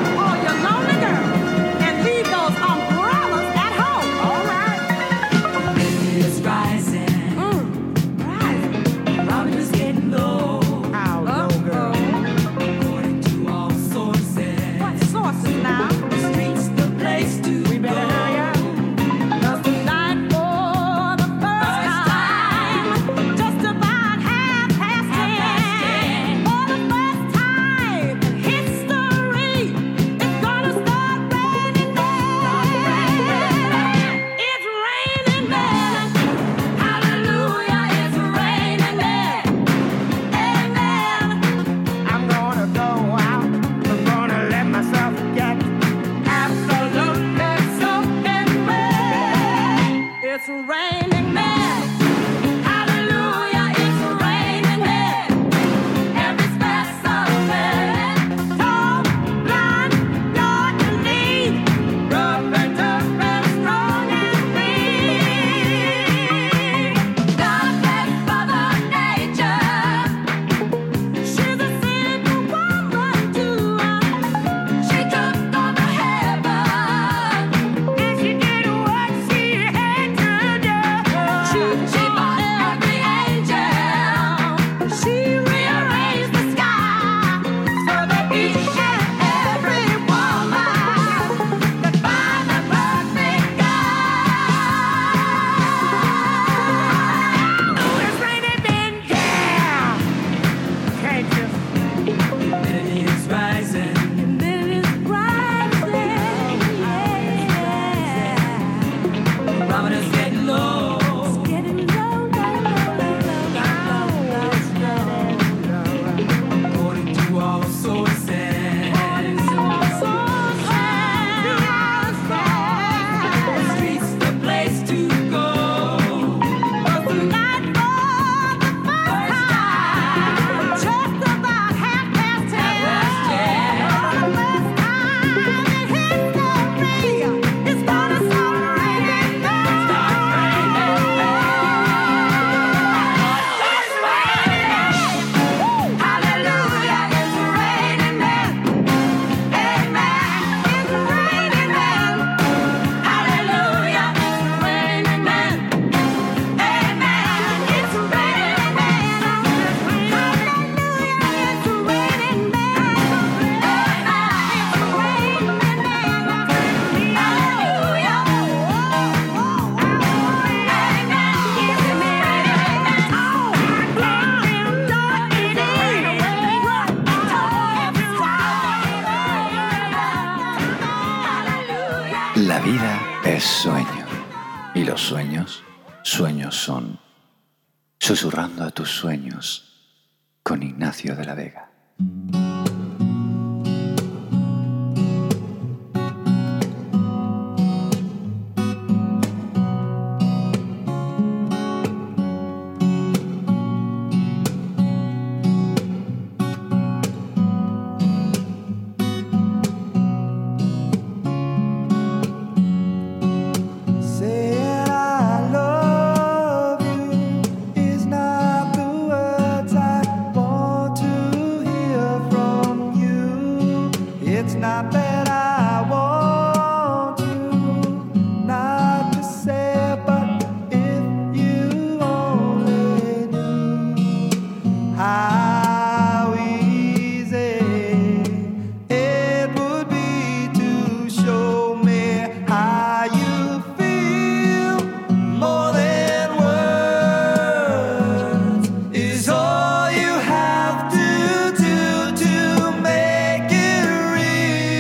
La vida es sueño y los sueños, sueños son. Susurrando a tus sueños con Ignacio de la Vega. All you have to do to make it real.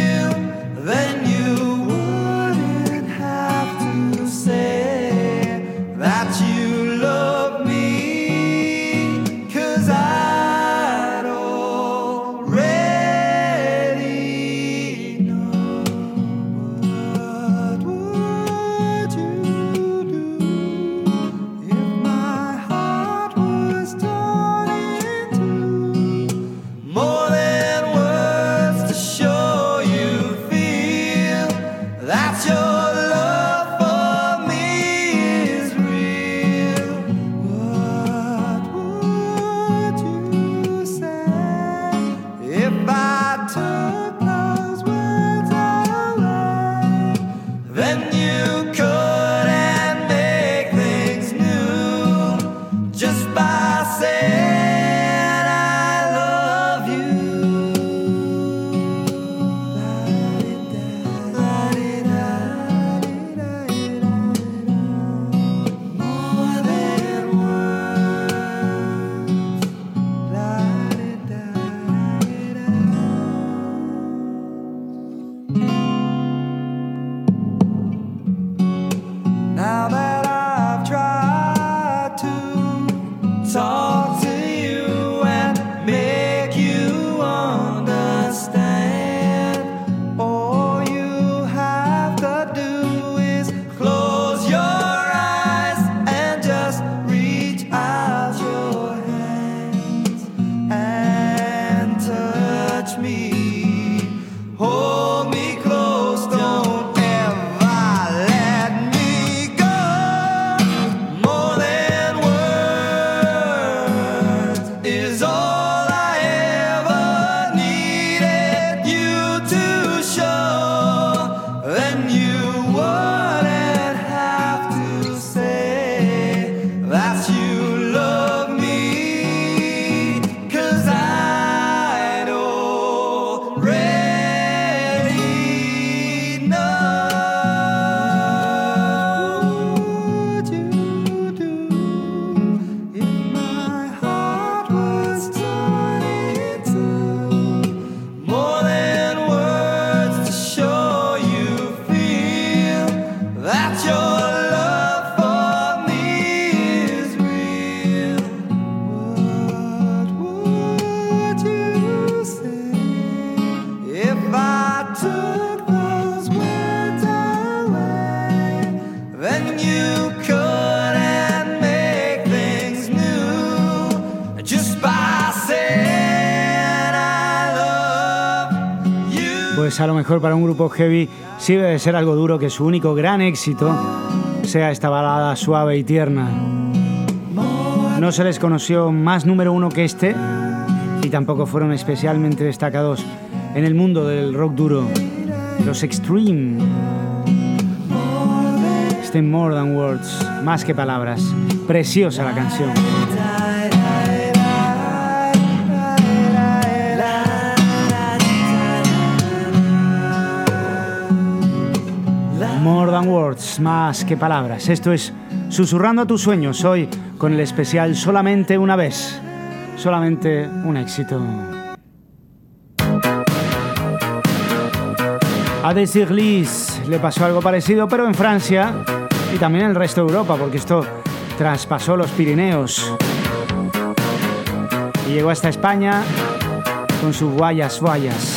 Pues a lo mejor para un grupo heavy sí debe ser algo duro que su único gran éxito sea esta balada suave y tierna. No se les conoció más número uno que este y tampoco fueron especialmente destacados en el mundo del rock duro. Los Extreme. Este More Than Words, más que palabras. Preciosa la canción. More Than Words, más que palabras. Esto es Susurrando a tus sueños, hoy con el especial Solamente una vez. Solamente un éxito. A Desirlis le pasó algo parecido, pero en Francia y también en el resto de Europa, porque esto traspasó los Pirineos y llegó hasta España con sus Guayas Guayas.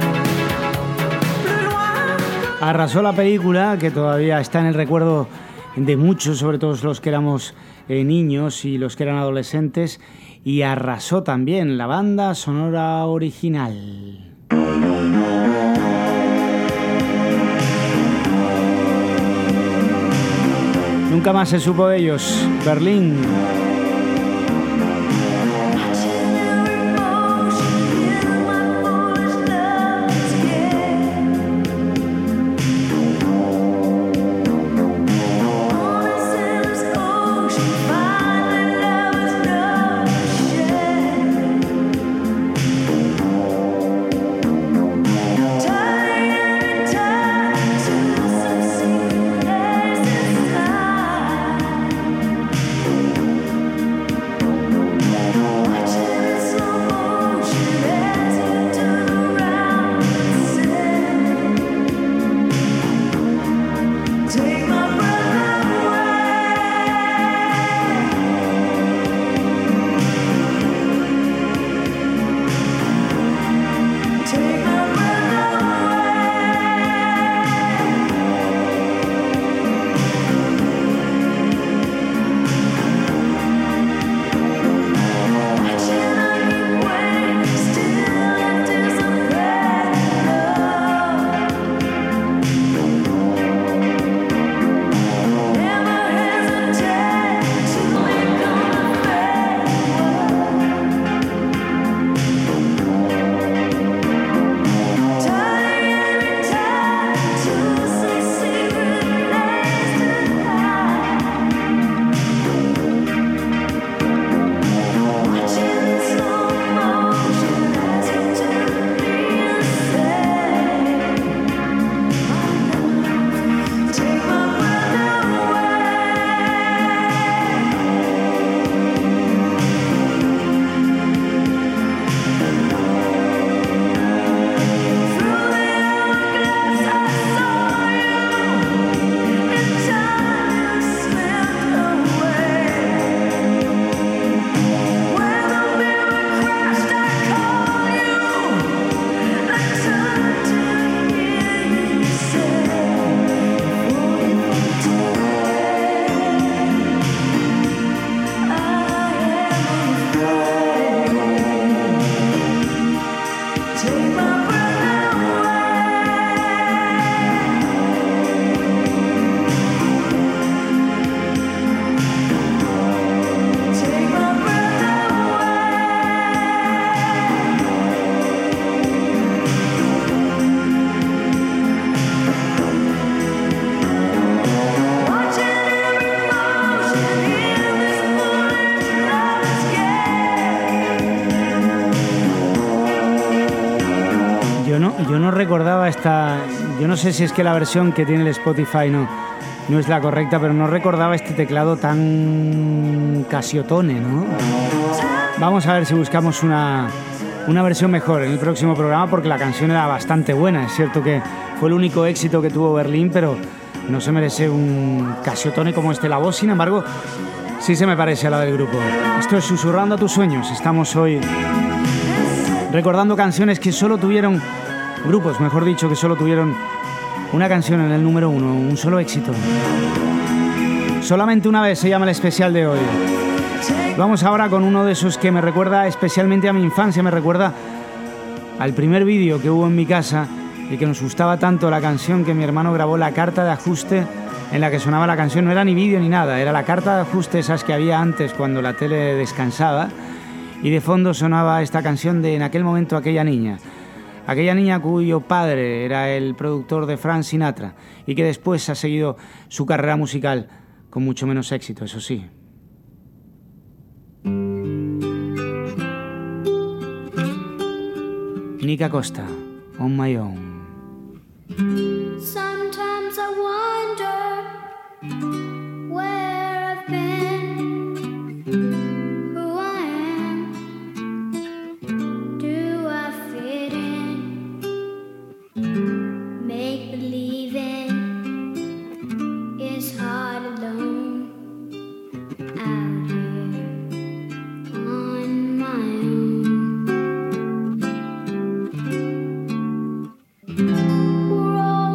Arrasó la película, que todavía está en el recuerdo de muchos, sobre todo los que éramos eh, niños y los que eran adolescentes, y arrasó también la banda sonora original. Nunca más se supo de ellos. Berlín. Recordaba esta, yo no sé si es que la versión que tiene el Spotify no, no es la correcta, pero no recordaba este teclado tan casiotone, ¿no? Vamos a ver si buscamos una, una versión mejor en el próximo programa, porque la canción era bastante buena. Es cierto que fue el único éxito que tuvo Berlín, pero no se merece un casiotone como este. La voz, sin embargo, sí se me parece a la del grupo. Esto es Susurrando a tus sueños. Estamos hoy recordando canciones que solo tuvieron... grupos, mejor dicho, que solo tuvieron una canción en el número uno, un solo éxito. Solamente una vez se llama el especial de hoy. Vamos ahora con uno de esos que me recuerda especialmente a mi infancia, me recuerda al primer vídeo que hubo en mi casa y que nos gustaba tanto la canción que mi hermano grabó la carta de ajuste en la que sonaba la canción. No era ni vídeo ni nada, era la carta de ajuste esas que había antes cuando la tele descansaba, y de fondo sonaba esta canción de En aquel momento aquella niña. Aquella niña cuyo padre era el productor de Frank Sinatra y que después ha seguido su carrera musical con mucho menos éxito, eso sí. Nica Costa, On My Own. Sometimes I wonder where I've been, who I am, do I fit in, make believing is hard alone, out here on my own. We're all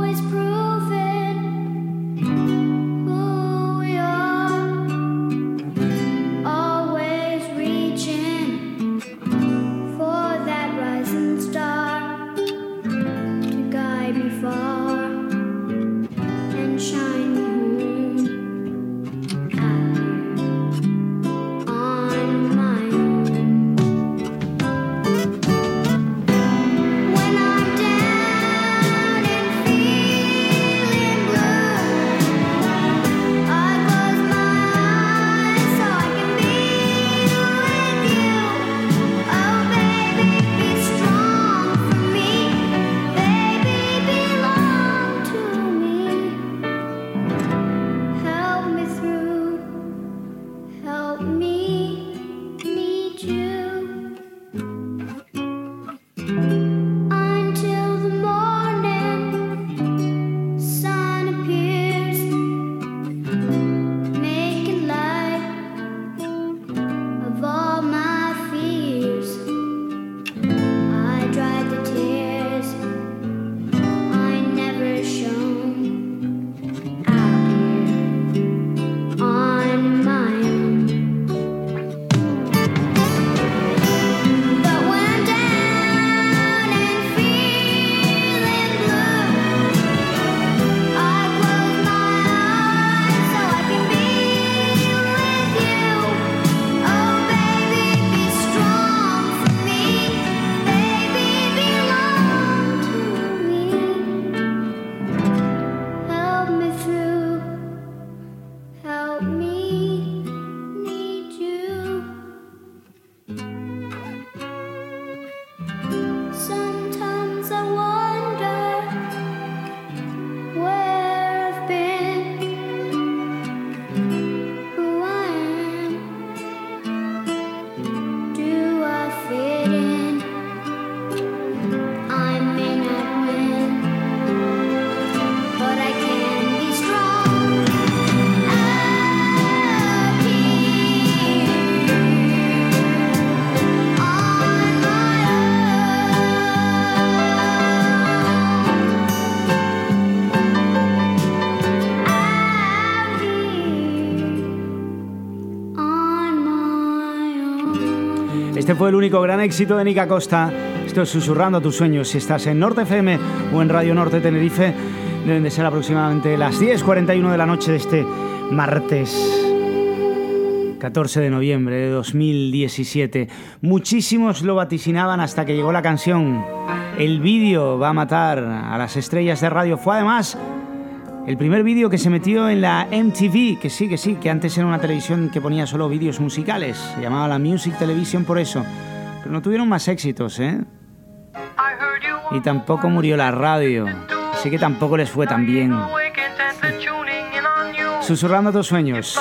Este fue el único gran éxito de Nick Acosta. Esto es Susurrando a tus sueños. Si estás en Norte F M o en Radio Norte Tenerife, deben de ser aproximadamente las diez cuarenta y uno de la noche de este martes catorce de noviembre de dos mil diecisiete. Muchísimos lo vaticinaban hasta que llegó la canción. El vídeo va a matar a las estrellas de radio. Fue además el primer vídeo que se metió en la M T V, que sí, que sí, que antes era una televisión que ponía solo vídeos musicales. Se llamaba la Music Television por eso. Pero no tuvieron más éxitos, ¿eh? Y tampoco murió la radio. Así que tampoco les fue tan bien. Susurrando a tus sueños.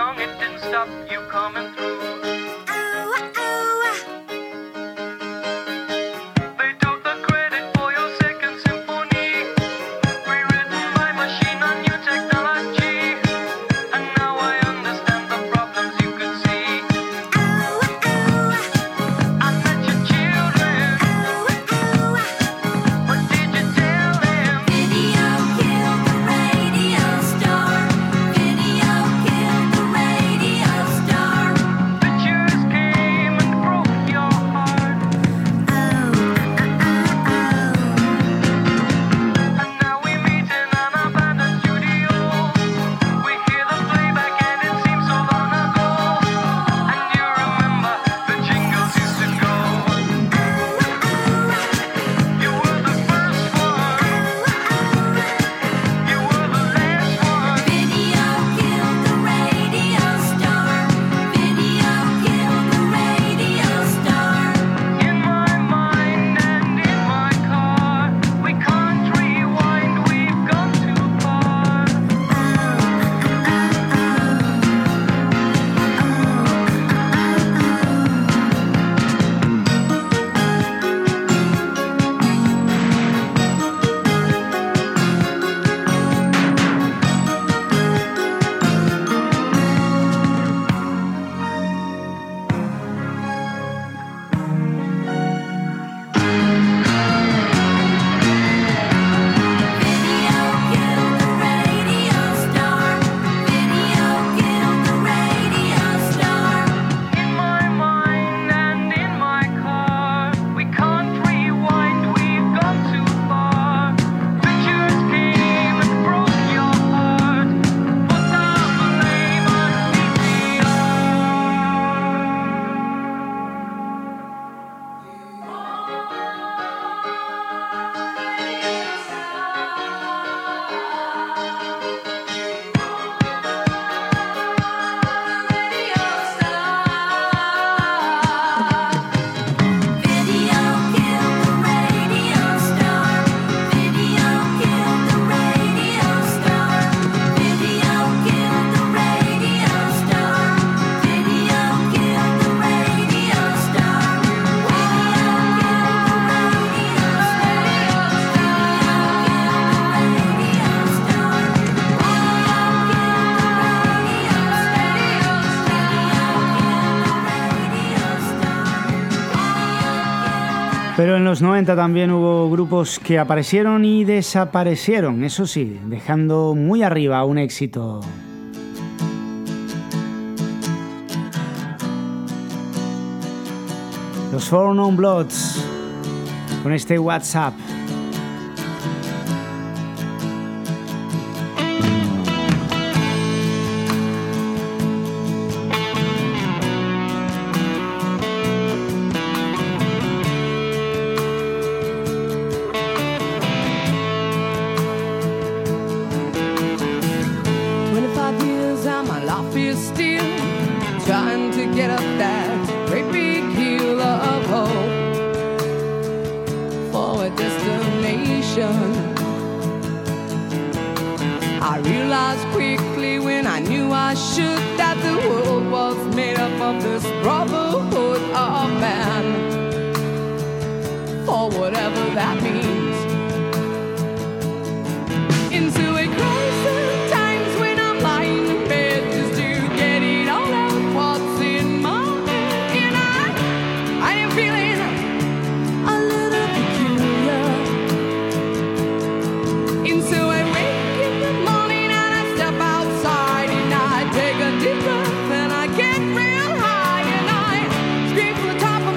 Pero en los noventa también hubo grupos que aparecieron y desaparecieron, eso sí, dejando muy arriba un éxito. Los Four Non Bloods, con este WhatsApp. Deep breath and I get real high and I scream from the top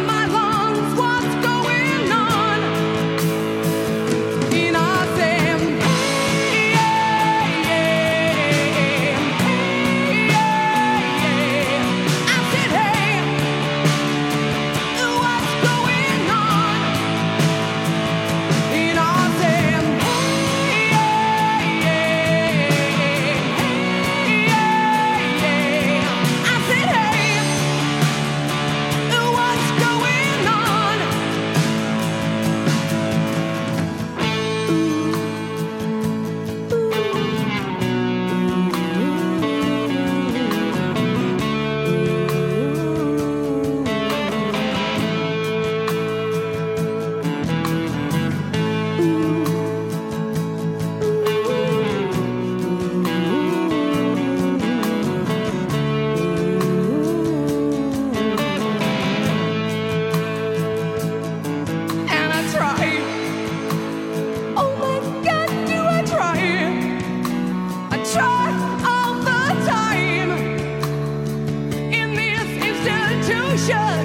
illusion.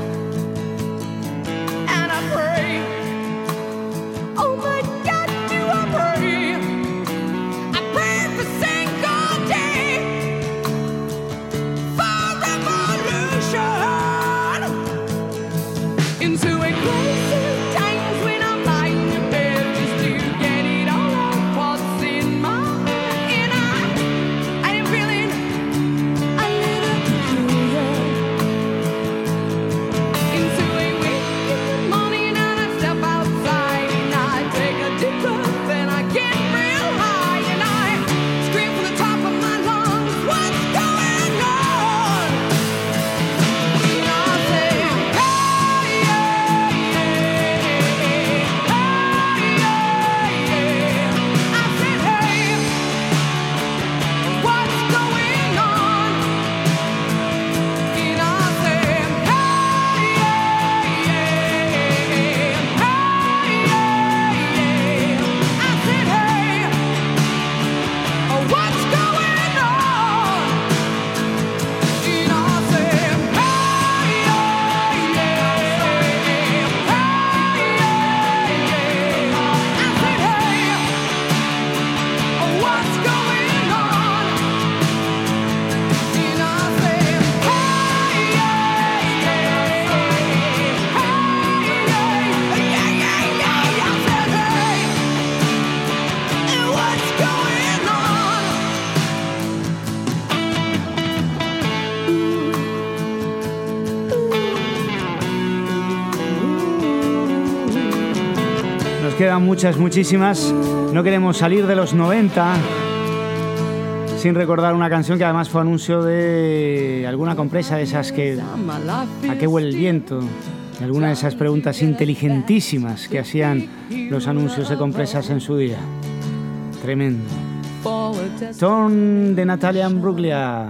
And I pray, oh my God, do I pray? I pray for single day, for revolution, into a place of times when I'm lying in bed just to get it all out what's in my and I, I am feeling a little peculiar. Into a week in the morning and I step outside and I take a deep breath and I get real high and I scream from the top of my lungs, what's going on? And I say, hey, yeah, yeah, hey, yeah, yeah. I said, hey, what's going on? And I said, hey, yeah, yeah, hey, yeah, yeah. I said, hey, what's going on? And I said, hey, yeah, yeah, hey, yeah, yeah. I said, hey, what's going on? And I said, hey, yeah, yeah, hey, yeah, yeah, yeah. I said, hey, what's going on? Nos quedan muchas, muchísimas. No queremos salir de los noventa sin recordar una canción que además fue anuncio de alguna compresa de esas que... ¿A qué huele el viento? De alguna de esas preguntas inteligentísimas que hacían los anuncios de compresas en su día. Tremendo. Torn de Natalia Imbruglia.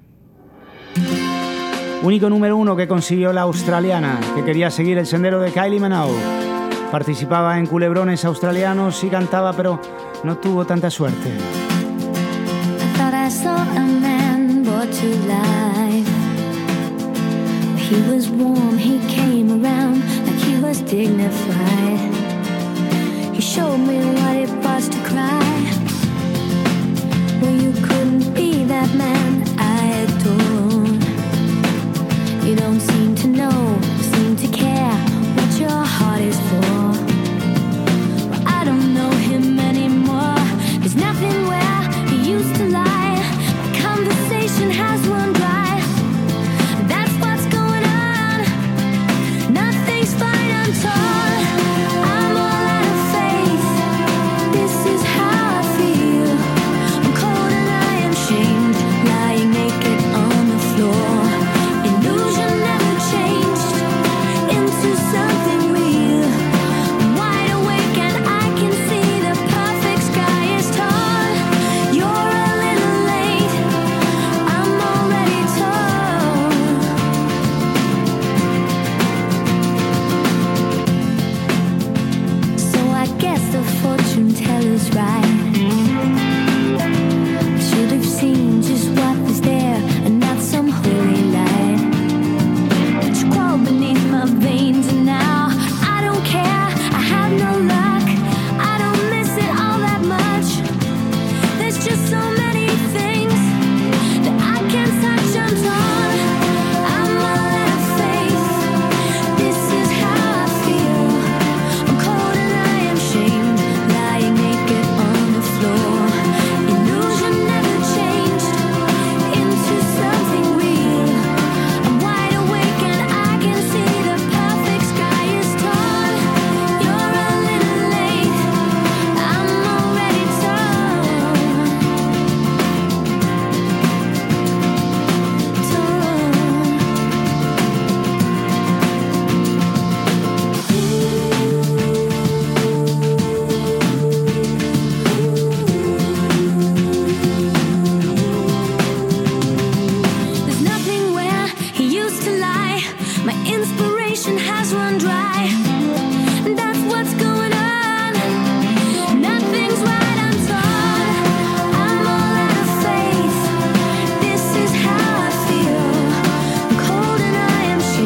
Único número uno que consiguió la australiana, que quería seguir el sendero de Kylie Minogue. Participaba en culebrones australianos y cantaba, pero no tuvo tanta suerte. I thought I saw a man brought to life. He was warm, he came around like he was dignified. He showed me what it was to cry. Well, you couldn't be that man I adore. You don't seem to know, seem to care what your heart is for. Well, I don't know him anymore. There's nothing where he used to lie. My conversation has run dry. That's what's going on. Nothing's fine, I'm torn. I'm all out of faith. This is how I feel. I'm cold and I am shamed, lying naked on the floor. Illusion never changed into something real. I'm wide awake and I can see the perfect sky is torn. You're a little late, I'm already torn. So I guess the fortune teller's right. I should have seen just what was there and not some holy light. But you crawl beneath my veins and now I don't care, I have no luck. I don't miss it all that much. There's just so many things that I can't touch, I'm torn. I'm all out of faith. This is how I feel. I'm cold and I am shamed, lying naked on the floor. Illusion never changed into something real. I'm wide awake and I can see the perfect sky is torn. You're a little late, I'm already torn. There's nothing where he used to lie. My inspiration has run dry. That's what's going on. Nothing's right, I'm torn. I'm all out of faith. This is how I feel. I'm cold and I am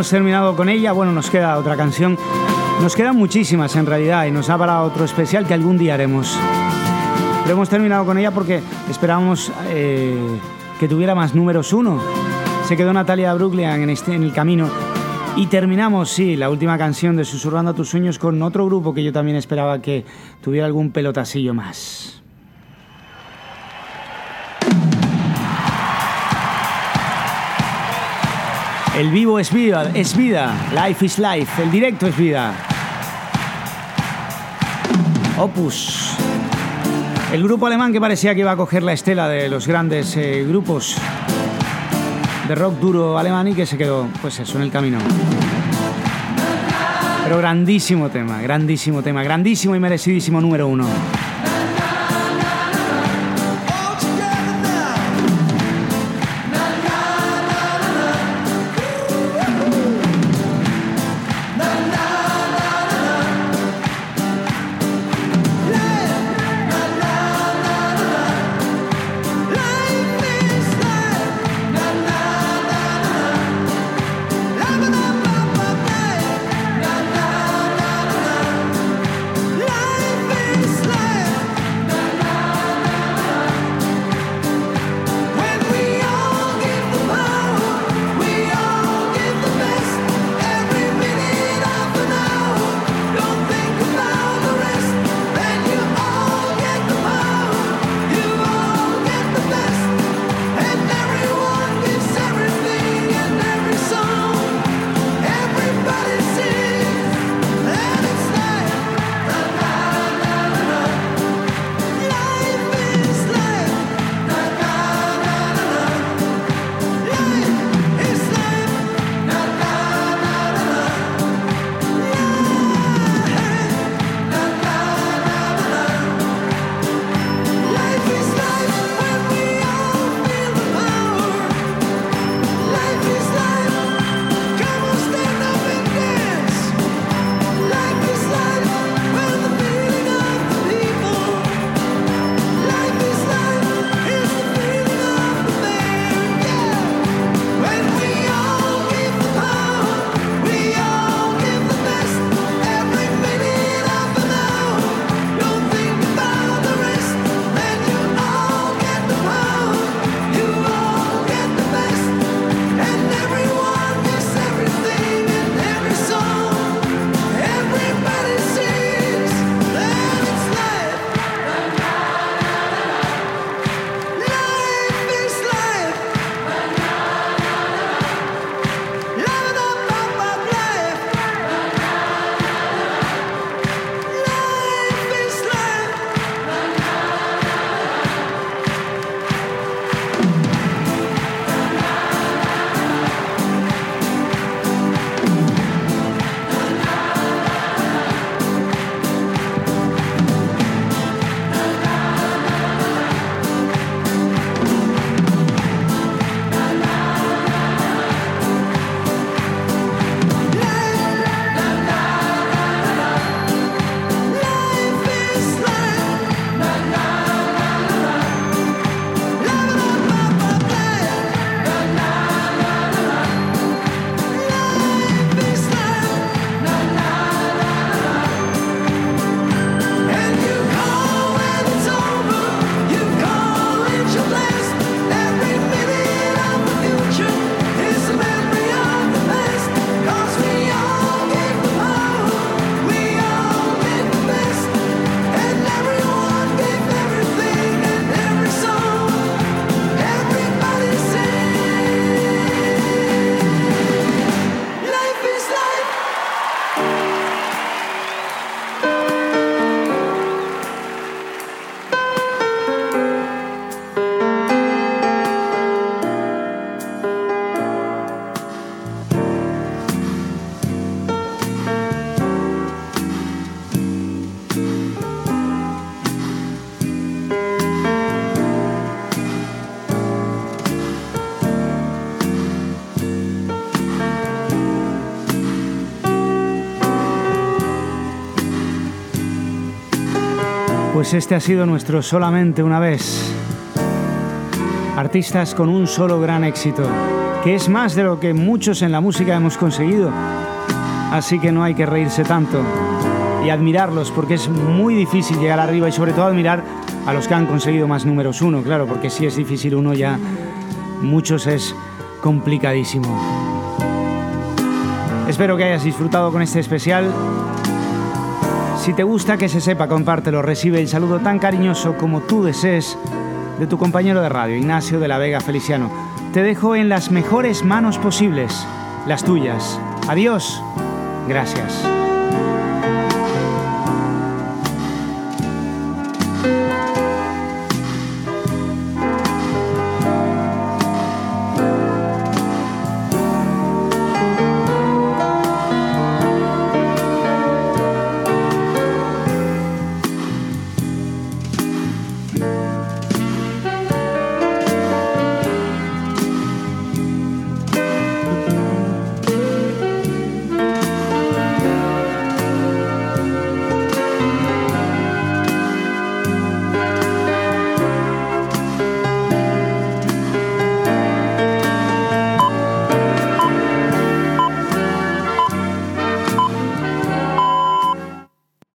hemos terminado con ella. Bueno, nos queda otra canción. Nos quedan muchísimas en realidad y nos ha parado otro especial que algún día haremos. Pero hemos terminado con ella porque esperábamos eh, que tuviera más números uno. Se quedó Natalia Bruglia en, este, en el camino. Y terminamos, sí, la última canción de Susurrando a tus sueños con otro grupo que yo también esperaba que tuviera algún pelotasillo más. El vivo es vida, es vida. Life is life. El directo es vida. Opus. El grupo alemán que parecía que iba a coger la estela de los grandes eh, grupos de rock duro alemán y que se quedó, pues eso, en el camino. Pero grandísimo tema, grandísimo tema, grandísimo y merecidísimo número uno. Pues este ha sido nuestro Solamente una vez. Artistas con un solo gran éxito. que es más de lo que muchos en la música hemos conseguido. Así que no hay que reírse tanto y admirarlos, porque es muy difícil llegar arriba, y sobre todo admirar a los que han conseguido más números uno, claro, porque si es difícil uno, ya muchos es complicadísimo. Espero que hayas disfrutado con este especial. Si te gusta, que se sepa, compártelo. Recibe el saludo tan cariñoso como tú desees de tu compañero de radio, Ignacio de la Vega Feliciano. Te dejo en las mejores manos posibles, las tuyas. Adiós. Gracias.